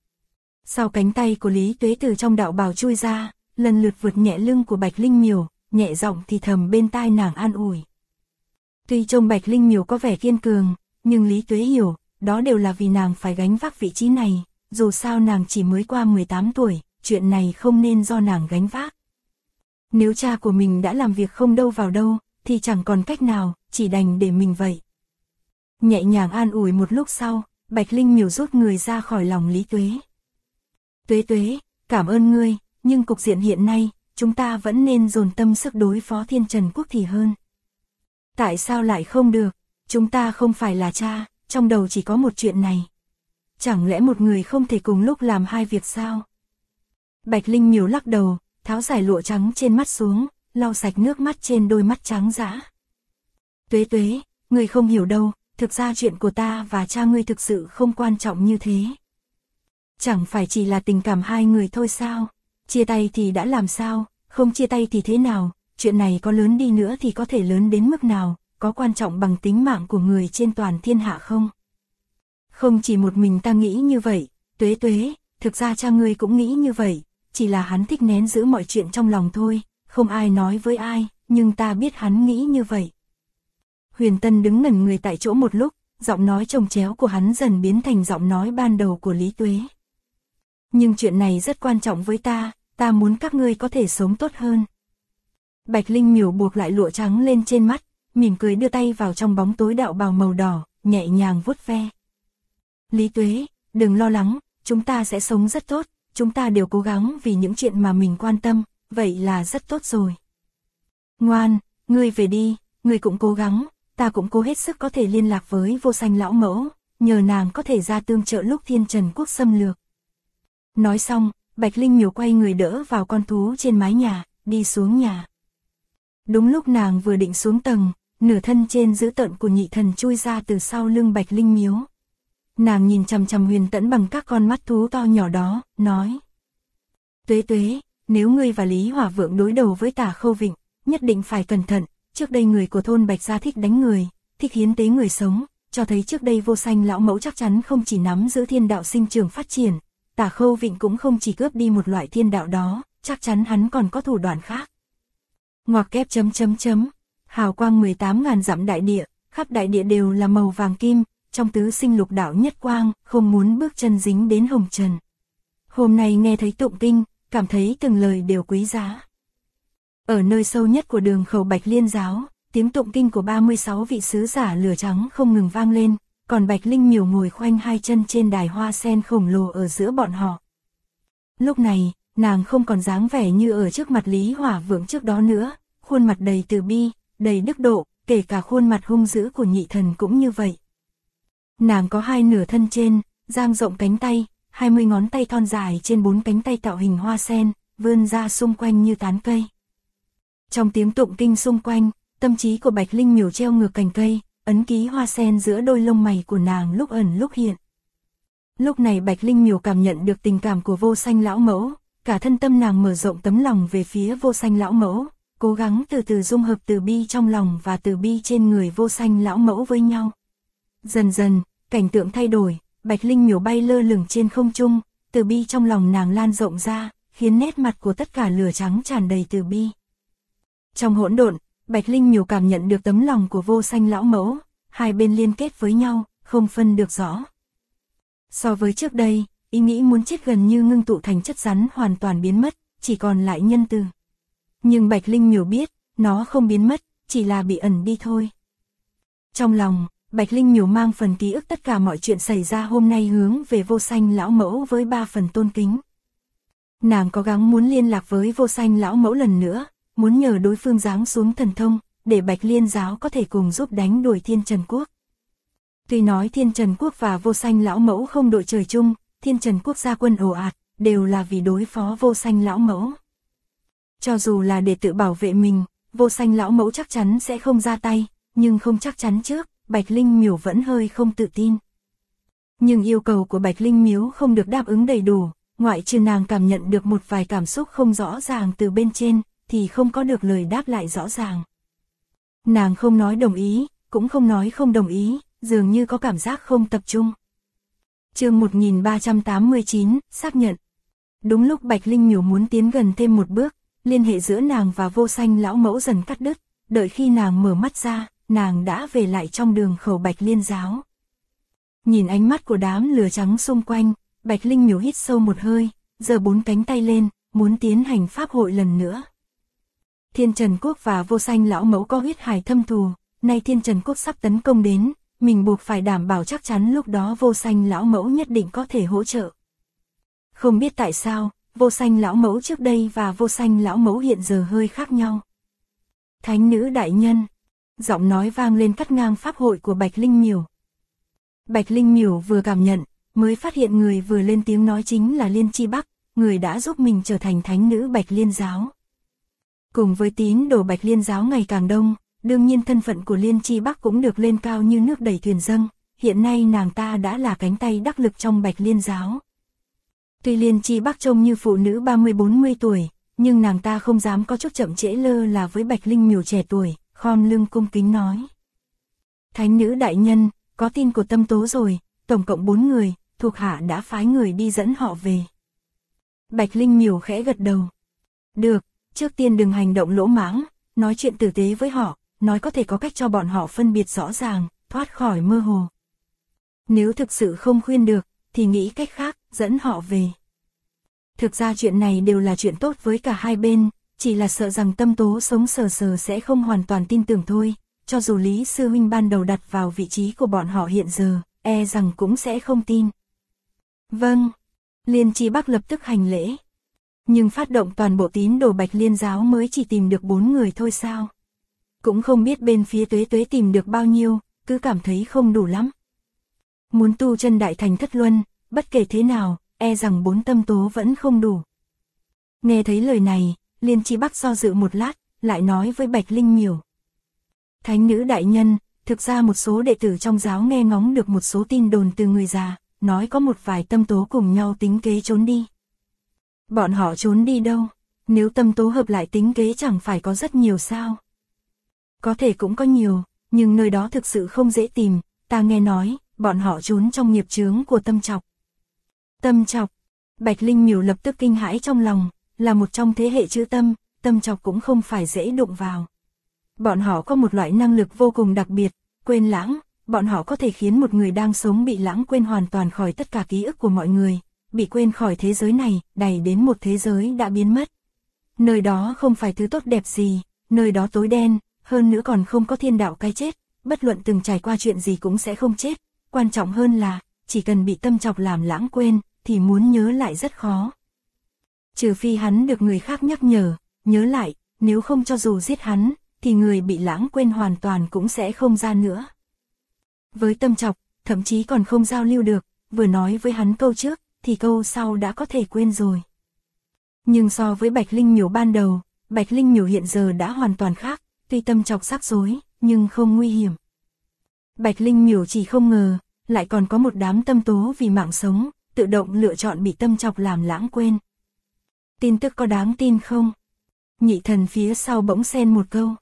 Sau cánh tay của Lý Tuế từ trong đạo bào chui ra, lần lượt vượt nhẹ lưng của Bạch Linh Miểu, nhẹ giọng thì thầm bên tai nàng an ủi. Tuy trông Bạch Linh Miểu có vẻ kiên cường, nhưng Lý Tuế hiểu, đó đều là vì nàng phải gánh vác vị trí này, dù sao nàng chỉ mới qua 18 tuổi, chuyện này không nên do nàng gánh vác. Nếu cha của mình đã làm việc không đâu vào đâu, thì chẳng còn cách nào, chỉ đành để mình vậy. Nhẹ nhàng an ủi một lúc sau, Bạch Linh Miểu rút người ra khỏi lòng Lý Tuế. Tuế, cảm ơn ngươi, nhưng cục diện hiện nay, chúng ta vẫn nên dồn tâm sức đối phó Thiên Trần Quốc thì hơn. Tại sao lại không được? Chúng ta không phải là cha, trong đầu chỉ có một chuyện này. Chẳng lẽ một người không thể cùng lúc làm hai việc sao? Bạch Linh Miểu lắc đầu, tháo giải lụa trắng trên mắt xuống, lau sạch nước mắt trên đôi mắt trắng dã. Tuế, ngươi không hiểu đâu, thực ra chuyện của ta và cha ngươi thực sự không quan trọng như thế. Chẳng phải chỉ là tình cảm hai người thôi sao? Chia tay thì đã làm sao, không chia tay thì thế nào, chuyện này có lớn đi nữa thì có thể lớn đến mức nào, có quan trọng bằng tính mạng của người trên toàn thiên hạ không? Không chỉ một mình ta nghĩ như vậy, Tuế, thực ra cha ngươi cũng nghĩ như vậy, chỉ là hắn thích nén giữ mọi chuyện trong lòng thôi, không ai nói với ai, nhưng ta biết hắn nghĩ như vậy. Huyền Tân đứng ngẩn người tại chỗ một lúc, giọng nói chồng chéo của hắn dần biến thành giọng nói ban đầu của Lý Tuế. Nhưng chuyện này rất quan trọng với ta muốn các ngươi có thể sống tốt hơn. Bạch Linh Miểu buộc lại lụa trắng lên trên mắt, mỉm cười đưa tay vào trong bóng tối đạo bào màu đỏ, nhẹ nhàng vuốt ve. Lý Tuế, đừng lo lắng, chúng ta sẽ sống rất tốt, chúng ta đều cố gắng vì những chuyện mà mình quan tâm, vậy là rất tốt rồi. Ngoan, ngươi về đi, ngươi cũng cố gắng, ta cũng cố hết sức có thể liên lạc với Vô Sanh lão mẫu, nhờ nàng có thể ra tương trợ lúc Thiên Trần Quốc xâm lược. Nói xong, Bạch Linh Miểu quay người đỡ vào con thú trên mái nhà, đi xuống nhà. Đúng lúc nàng vừa định xuống tầng, nửa thân trên dữ tợn của nhị thần chui ra từ sau lưng Bạch Linh Miếu. Nàng nhìn chằm chằm Huyền Tẫn bằng các con mắt thú to nhỏ đó, nói. Tuế, nếu ngươi và Lý Hỏa Vượng đối đầu với Tả Khâu Vịnh, nhất định phải cẩn thận, trước đây người của thôn Bạch gia thích đánh người, thích hiến tế người sống, cho thấy trước đây Vô Sanh lão mẫu chắc chắn không chỉ nắm giữ thiên đạo sinh trưởng phát triển, Tả Khâu Vịnh cũng không chỉ cướp đi một loại thiên đạo đó, chắc chắn hắn còn có thủ đoạn khác. Ngoặc kép ... Hào quang 18.000 dặm đại địa, khắp đại địa đều là màu vàng kim, trong tứ sinh lục đạo nhất quang, không muốn bước chân dính đến hồng trần. Hôm nay nghe thấy tụng kinh, cảm thấy từng lời đều quý giá. Ở nơi sâu nhất của đường khẩu Bạch Liên giáo, tiếng tụng kinh của 36 vị sứ giả lửa trắng không ngừng vang lên, còn Bạch Linh Miểu ngồi khoanh hai chân trên đài hoa sen khổng lồ ở giữa bọn họ. Lúc này, nàng không còn dáng vẻ như ở trước mặt Lý Hỏa Vượng trước đó nữa, khuôn mặt đầy từ bi, đầy đức độ, kể cả khuôn mặt hung dữ của nhị thần cũng như vậy. Nàng có hai nửa thân trên, dang rộng cánh tay, 20 ngón tay thon dài trên 4 cánh tay tạo hình hoa sen, vươn ra xung quanh như tán cây. Trong tiếng tụng kinh xung quanh, tâm trí của Bạch Linh Miểu treo ngược cành cây, ấn ký hoa sen giữa đôi lông mày của nàng lúc ẩn lúc hiện. Lúc này Bạch Linh Miểu cảm nhận được tình cảm của Vô Sanh lão mẫu, cả thân tâm nàng mở rộng tấm lòng về phía Vô Sanh lão mẫu, cố gắng từ từ dung hợp từ bi trong lòng và từ bi trên người Vô Sanh lão mẫu với nhau. Dần dần, cảnh tượng thay đổi, Bạch Linh Miểu bay lơ lửng trên không trung, từ bi trong lòng nàng lan rộng ra, khiến nét mặt của tất cả lửa trắng tràn đầy từ bi. Trong hỗn độn, Bạch Linh Miểu cảm nhận được tấm lòng của Vô Sanh lão mẫu, hai bên liên kết với nhau, không phân được rõ. So với trước đây, ý nghĩ muốn chết gần như ngưng tụ thành chất rắn hoàn toàn biến mất, chỉ còn lại nhân từ. Nhưng Bạch Linh Miểu biết, nó không biến mất, chỉ là bị ẩn đi thôi. Trong lòng, Bạch Linh Miểu mang phần ký ức tất cả mọi chuyện xảy ra hôm nay hướng về Vô Sanh lão mẫu với 3 phần tôn kính. Nàng cố gắng muốn liên lạc với Vô Sanh lão mẫu lần nữa, muốn nhờ đối phương giáng xuống thần thông, để Bạch Liên giáo có thể cùng giúp đánh đuổi Thiên Trần Quốc. Tuy nói Thiên Trần Quốc và Vô Sanh lão mẫu không đội trời chung, Thiên Trần Quốc gia quân ồ ạt, đều là vì đối phó Vô Sanh lão mẫu. Cho dù là để tự bảo vệ mình, Vô Sanh lão mẫu chắc chắn sẽ không ra tay, nhưng không chắc chắn trước, Bạch Linh Miểu vẫn hơi không tự tin. Nhưng yêu cầu của Bạch Linh Miếu không được đáp ứng đầy đủ, ngoại trừ nàng cảm nhận được một vài cảm xúc không rõ ràng từ bên trên, thì không có được lời đáp lại rõ ràng. Nàng không nói đồng ý, cũng không nói không đồng ý, dường như có cảm giác không tập trung. Chương 1389, xác nhận. Đúng lúc Bạch Linh Miểu muốn tiến gần thêm một bước, liên hệ giữa nàng và Vô Sanh lão mẫu dần cắt đứt, đợi khi nàng mở mắt ra, nàng đã về lại trong đường khẩu Bạch Liên giáo. Nhìn ánh mắt của đám lửa trắng xung quanh, Bạch Linh Miểu hít sâu một hơi, giơ 4 cánh tay lên, muốn tiến hành pháp hội lần nữa. Thiên Trần Quốc và Vô Sanh lão mẫu có huyết hải thâm thù, nay Thiên Trần Quốc sắp tấn công đến, mình buộc phải đảm bảo chắc chắn lúc đó Vô Sanh lão mẫu nhất định có thể hỗ trợ. Không biết tại sao, Vô Sanh lão mẫu trước đây và Vô Sanh lão mẫu hiện giờ hơi khác nhau. Thánh nữ đại nhân, giọng nói vang lên cắt ngang pháp hội của Bạch Linh Miểu. Bạch Linh Miểu vừa cảm nhận, mới phát hiện người vừa lên tiếng nói chính là Liên Chi Bắc, người đã giúp mình trở thành thánh nữ Bạch Liên giáo. Cùng với tín đồ Bạch Liên giáo ngày càng đông, đương nhiên thân phận của Liên Chi Bắc cũng được lên cao như nước đẩy thuyền dâng, hiện nay nàng ta đã là cánh tay đắc lực trong Bạch Liên giáo. Tuy Liên Chi Bắc trông như phụ nữ 30-40 tuổi, nhưng nàng ta không dám có chút chậm trễ lơ là với Bạch Linh Miểu trẻ tuổi, khom lưng cung kính nói. Thánh nữ đại nhân, có tin của Tâm Tố rồi, tổng cộng 4 người, thuộc hạ đã phái người đi dẫn họ về. Bạch Linh Miểu khẽ gật đầu. Được, trước tiên đừng hành động lỗ mãng, nói chuyện tử tế với họ, nói có thể có cách cho bọn họ phân biệt rõ ràng, thoát khỏi mơ hồ. Nếu thực sự không khuyên được, thì nghĩ cách khác, dẫn họ về. Thực ra chuyện này đều là chuyện tốt với cả hai bên, chỉ là sợ rằng Tâm Tố sống sờ sờ sẽ không hoàn toàn tin tưởng thôi, cho dù Lý Sư Huynh ban đầu đặt vào vị trí của bọn họ hiện giờ, e rằng cũng sẽ không tin. Vâng, Liên Chi Bắc lập tức hành lễ. Nhưng phát động toàn bộ tín đồ Bạch Liên giáo mới chỉ tìm được 4 người thôi sao? Cũng không biết bên phía Tuế Tuế tìm được bao nhiêu, cứ cảm thấy không đủ lắm. Muốn tu chân đại thành thất luân, bất kể thế nào, e rằng 4 Tâm Tố vẫn không đủ. Nghe thấy lời này, Liên Chi Bắc do dự một lát, lại nói với Bạch Linh Miểu. Thánh nữ đại nhân, thực ra một số đệ tử trong giáo nghe ngóng được một số tin đồn từ người già, nói có một vài Tâm Tố cùng nhau tính kế trốn đi. Bọn họ trốn đi đâu? Nếu Tâm Tố hợp lại tính kế chẳng phải có rất nhiều sao? Có thể cũng có nhiều, nhưng nơi đó thực sự không dễ tìm, ta nghe nói, bọn họ trốn trong nghiệp chướng của Tâm Trọc. Tâm Trọc, Bạch Linh Miểu lập tức kinh hãi trong lòng, là một trong thế hệ chữ Tâm, Tâm Trọc cũng không phải dễ đụng vào. Bọn họ có một loại năng lực vô cùng đặc biệt, quên lãng, bọn họ có thể khiến một người đang sống bị lãng quên hoàn toàn khỏi tất cả ký ức của mọi người, bị quên khỏi thế giới này, đẩy đến một thế giới đã biến mất. Nơi đó không phải thứ tốt đẹp gì, nơi đó tối đen, hơn nữa còn không có thiên đạo cái chết, bất luận từng trải qua chuyện gì cũng sẽ không chết, quan trọng hơn là, chỉ cần bị tâm trọc làm lãng quên, thì muốn nhớ lại rất khó. Trừ phi hắn được người khác nhắc nhớ lại, nếu không cho dù giết hắn, thì người bị lãng quên hoàn toàn cũng sẽ không ra nữa. Với tâm trọc, thậm chí còn không giao lưu được, vừa nói với hắn câu trước, thì câu sau đã có thể quên rồi. Nhưng so với Bạch Linh Miểu ban đầu, Bạch Linh Miểu hiện giờ đã hoàn toàn khác, tuy tâm trọc rắc rối, nhưng không nguy hiểm. Bạch Linh Miểu chỉ không ngờ, lại còn có một đám tâm tố vì mạng sống, tự động lựa chọn bị tâm trọc làm lãng quên. Tin tức có đáng tin không? Nhị thần phía sau bỗng xen một câu.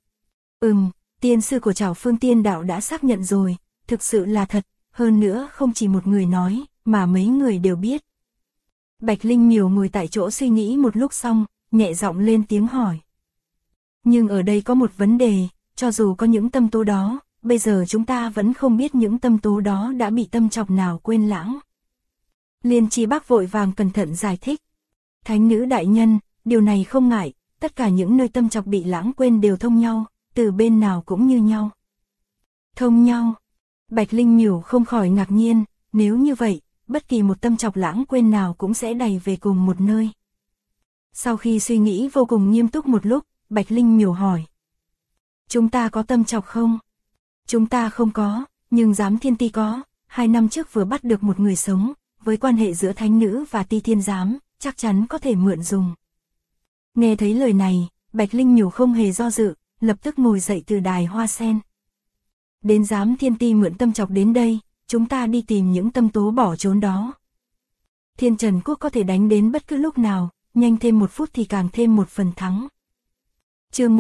Tiên sư của Trảo Phương Tiên Đạo đã xác nhận rồi, thực sự là thật, hơn nữa không chỉ một người nói, mà mấy người đều biết. Bạch Linh Miểu ngồi tại chỗ suy nghĩ một lúc xong, nhẹ giọng lên tiếng hỏi. Nhưng ở đây có một vấn đề, cho dù có những tâm tố đó, bây giờ chúng ta vẫn không biết những tâm tố đó đã bị tâm trọc nào quên lãng. Liên Chi Bắc vội vàng cẩn thận giải thích. Thánh nữ đại nhân, điều này không ngại, tất cả những nơi tâm trọc bị lãng quên đều thông nhau, từ bên nào cũng như nhau. Thông nhau? Bạch Linh Miểu không khỏi ngạc nhiên, nếu như vậy, bất kỳ một tâm trọc lãng quên nào cũng sẽ đẩy về cùng một nơi. Sau khi suy nghĩ vô cùng nghiêm túc một lúc, Bạch Linh Miểu hỏi. Chúng ta có tâm trọc không? Chúng ta không có, nhưng giám thiên ti có, 2 năm trước vừa bắt được một người sống, với quan hệ giữa thánh nữ và ti thiên giám, chắc chắn có thể mượn dùng. Nghe thấy lời này, Bạch Linh Miểu không hề do dự, lập tức ngồi dậy từ đài hoa sen. Đến giám thiên ti mượn tâm trọc đến đây, chúng ta đi tìm những tâm tố bỏ trốn đó. Thiên Trần Quốc có thể đánh đến bất cứ lúc nào, nhanh thêm 1 phút thì càng thêm 1 phần thắng. Chương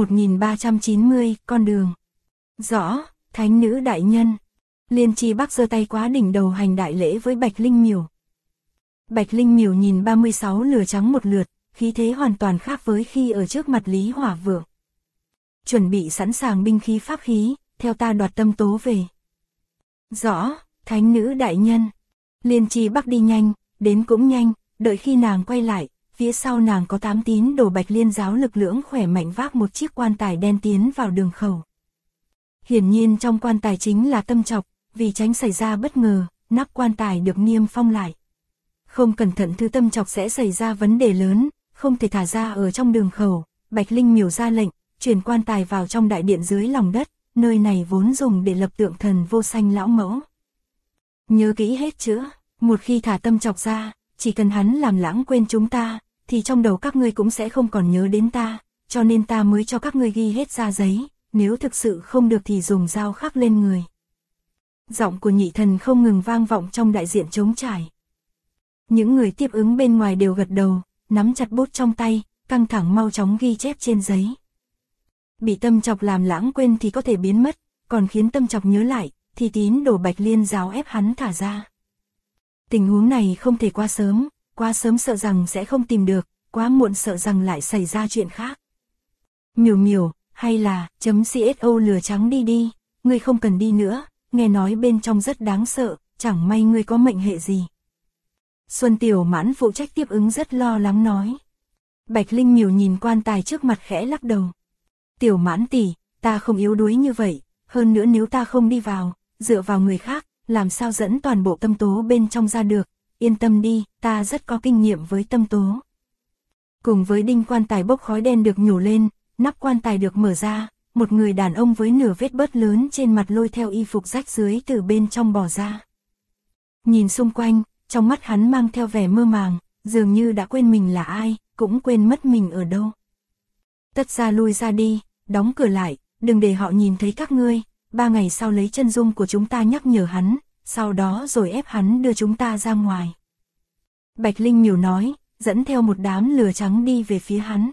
1390, con đường. Rõ, thánh nữ đại nhân. Liên Chi Bắc giơ tay quá đỉnh đầu hành đại lễ với Bạch Linh Miểu. Bạch Linh Miểu nhìn 36 lửa trắng một lượt, khí thế hoàn toàn khác với khi ở trước mặt Lý Hỏa Vượng. Chuẩn bị sẵn sàng binh khí pháp khí, theo ta đoạt tâm tố về. Rõ, thánh nữ đại nhân. Liên Chi Bắc đi nhanh, đến cũng nhanh, đợi khi nàng quay lại, phía sau nàng có 8 tín đồ Bạch Liên giáo lực lưỡng khỏe mạnh vác một chiếc quan tài đen tiến vào đường khẩu. Hiển nhiên trong quan tài chính là tâm trọc, vì tránh xảy ra bất ngờ, nắp quan tài được niêm phong lại. Không cẩn thận thứ tâm trọc sẽ xảy ra vấn đề lớn, không thể thả ra ở trong đường khẩu. Bạch Linh Miểu ra lệnh, chuyển quan tài vào trong đại điện dưới lòng đất, nơi này vốn dùng để lập tượng thần vô sanh lão mẫu. Nhớ kỹ hết chữa, một khi thả tâm trọc ra, chỉ cần hắn làm lãng quên chúng ta, thì trong đầu các ngươi cũng sẽ không còn nhớ đến ta, cho nên ta mới cho các ngươi ghi hết ra giấy, nếu thực sự không được thì dùng dao khắc lên người. Giọng của nhị thần không ngừng vang vọng trong đại diện trống trải. Những người tiếp ứng bên ngoài đều gật đầu, nắm chặt bút trong tay, căng thẳng mau chóng ghi chép trên giấy. Bị tâm trọc làm lãng quên thì có thể biến mất, còn khiến tâm trọc nhớ lại, thì tín đồ Bạch Liên giáo ép hắn thả ra. Tình huống này không thể quá sớm sợ rằng sẽ không tìm được, quá muộn sợ rằng lại xảy ra chuyện khác. Miểu Miểu, hay là, CSO lửa trắng đi, ngươi không cần đi nữa, nghe nói bên trong rất đáng sợ, chẳng may ngươi có mệnh hệ gì. Xuân Tiểu Mãn phụ trách tiếp ứng rất lo lắng nói. Bạch Linh Miểu nhìn quan tài trước mặt khẽ lắc đầu. Tiểu Mãn tỷ, ta không yếu đuối như vậy, hơn nữa nếu ta không đi vào, dựa vào người khác, làm sao dẫn toàn bộ tâm tố bên trong ra được, yên tâm đi, ta rất có kinh nghiệm với tâm tố. Cùng với đinh quan tài bốc khói đen được nhổ lên, nắp quan tài được mở ra, một người đàn ông với nửa vết bớt lớn trên mặt lôi theo y phục rách dưới từ bên trong bò ra. Nhìn xung quanh, trong mắt hắn mang theo vẻ mơ màng, dường như đã quên mình là ai, cũng quên mất mình ở đâu. Tất ra lui ra đi, đóng cửa lại, đừng để họ nhìn thấy các ngươi, 3 ngày sau lấy chân dung của chúng ta nhắc nhở hắn, sau đó rồi ép hắn đưa chúng ta ra ngoài. Bạch Linh Miểu nói, dẫn theo một đám lửa trắng đi về phía hắn.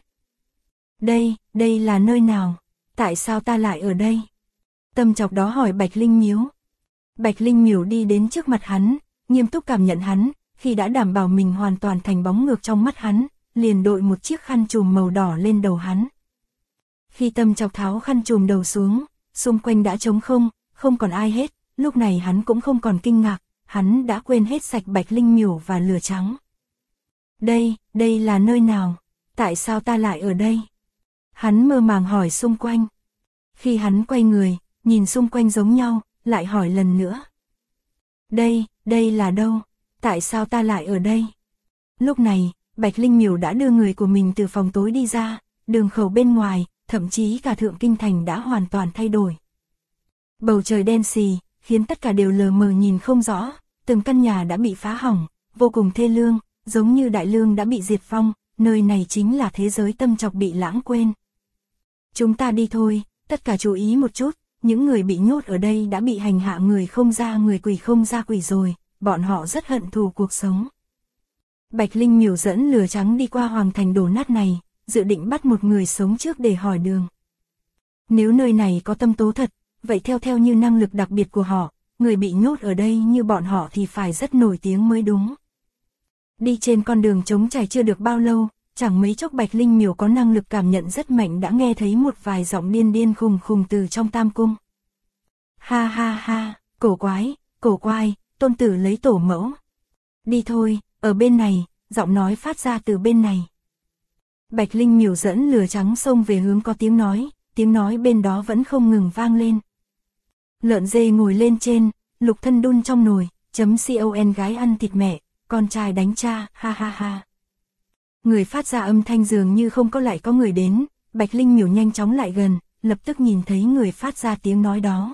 Đây là nơi nào? Tại sao ta lại ở đây? Tâm trọc đó hỏi Bạch Linh Miểu. Bạch Linh Miểu đi đến trước mặt hắn, nghiêm túc cảm nhận hắn, khi đã đảm bảo mình hoàn toàn thành bóng ngược trong mắt hắn, liền đội một chiếc khăn trùm màu đỏ lên đầu hắn. Khi Tâm Chọc tháo khăn trùm đầu xuống, xung quanh đã trống không, không còn ai hết, lúc này hắn cũng không còn kinh ngạc, hắn đã quên hết sạch Bạch Linh Miểu và lửa trắng. Đây là nơi nào? Tại sao ta lại ở đây? Hắn mơ màng hỏi xung quanh. Khi hắn quay người, nhìn xung quanh giống nhau, lại hỏi lần nữa. Đây là đâu? Tại sao ta lại ở đây? Lúc này, Bạch Linh Miểu đã đưa người của mình từ phòng tối đi ra, đường khẩu bên ngoài, thậm chí cả Thượng Kinh Thành đã hoàn toàn thay đổi. Bầu trời đen xì, khiến tất cả đều lờ mờ nhìn không rõ, từng căn nhà đã bị phá hỏng, vô cùng thê lương, giống như đại lương đã bị diệt vong, nơi này chính là thế giới Tâm Chọc bị lãng quên. Chúng ta đi thôi, tất cả chú ý một chút, những người bị nhốt ở đây đã bị hành hạ người không ra người quỷ không ra quỷ rồi, bọn họ rất hận thù cuộc sống. Bạch Linh Miểu dẫn lửa trắng đi qua hoàng thành đổ nát này, dự định bắt một người sống trước để hỏi đường. Nếu nơi này có tâm tố thật, vậy theo như năng lực đặc biệt của họ, người bị nhốt ở đây như bọn họ thì phải rất nổi tiếng mới đúng. Đi trên con đường trống trải chưa được bao lâu, chẳng mấy chốc Bạch Linh Miểu có năng lực cảm nhận rất mạnh đã nghe thấy một vài giọng điên khùng khùng từ trong Tam Cung. Ha ha ha, cổ quái, tôn tử lấy tổ mẫu. Đi thôi, ở bên này, giọng nói phát ra từ bên này. Bạch Linh Miểu dẫn lửa trắng xông về hướng có tiếng nói bên đó vẫn không ngừng vang lên. Lợn dê ngồi lên trên, lục thân đun trong nồi, con gái ăn thịt mẹ, con trai đánh cha, ha ha ha. Người phát ra âm thanh dường như không có lại có người đến, Bạch Linh Miểu nhanh chóng lại gần, lập tức nhìn thấy người phát ra tiếng nói đó.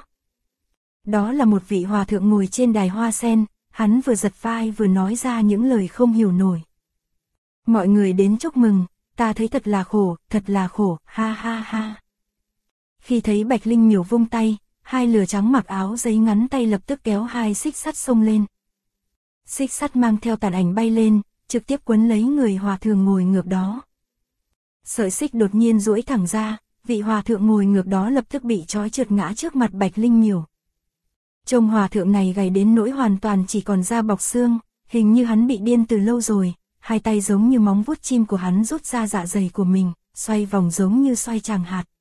Đó là một vị hòa thượng ngồi trên đài hoa sen, hắn vừa giật vai vừa nói ra những lời không hiểu nổi. Mọi người đến chúc mừng, ta thấy thật là khổ, ha ha ha. Khi thấy Bạch Linh Miểu vung tay, hai lửa trắng mặc áo giấy ngắn tay lập tức kéo hai xích sắt xông lên. Xích sắt mang theo tàn ảnh bay lên, trực tiếp quấn lấy người hòa thượng ngồi ngược đó. Sợi xích đột nhiên duỗi thẳng ra, vị hòa thượng ngồi ngược đó lập tức bị trói trượt ngã trước mặt Bạch Linh Miểu. Trông hòa thượng này gầy đến nỗi hoàn toàn chỉ còn da bọc xương, hình như hắn bị điên từ lâu rồi, hai tay giống như móng vuốt chim của hắn rút ra dạ dày của mình, xoay vòng giống như xoay tràng hạt.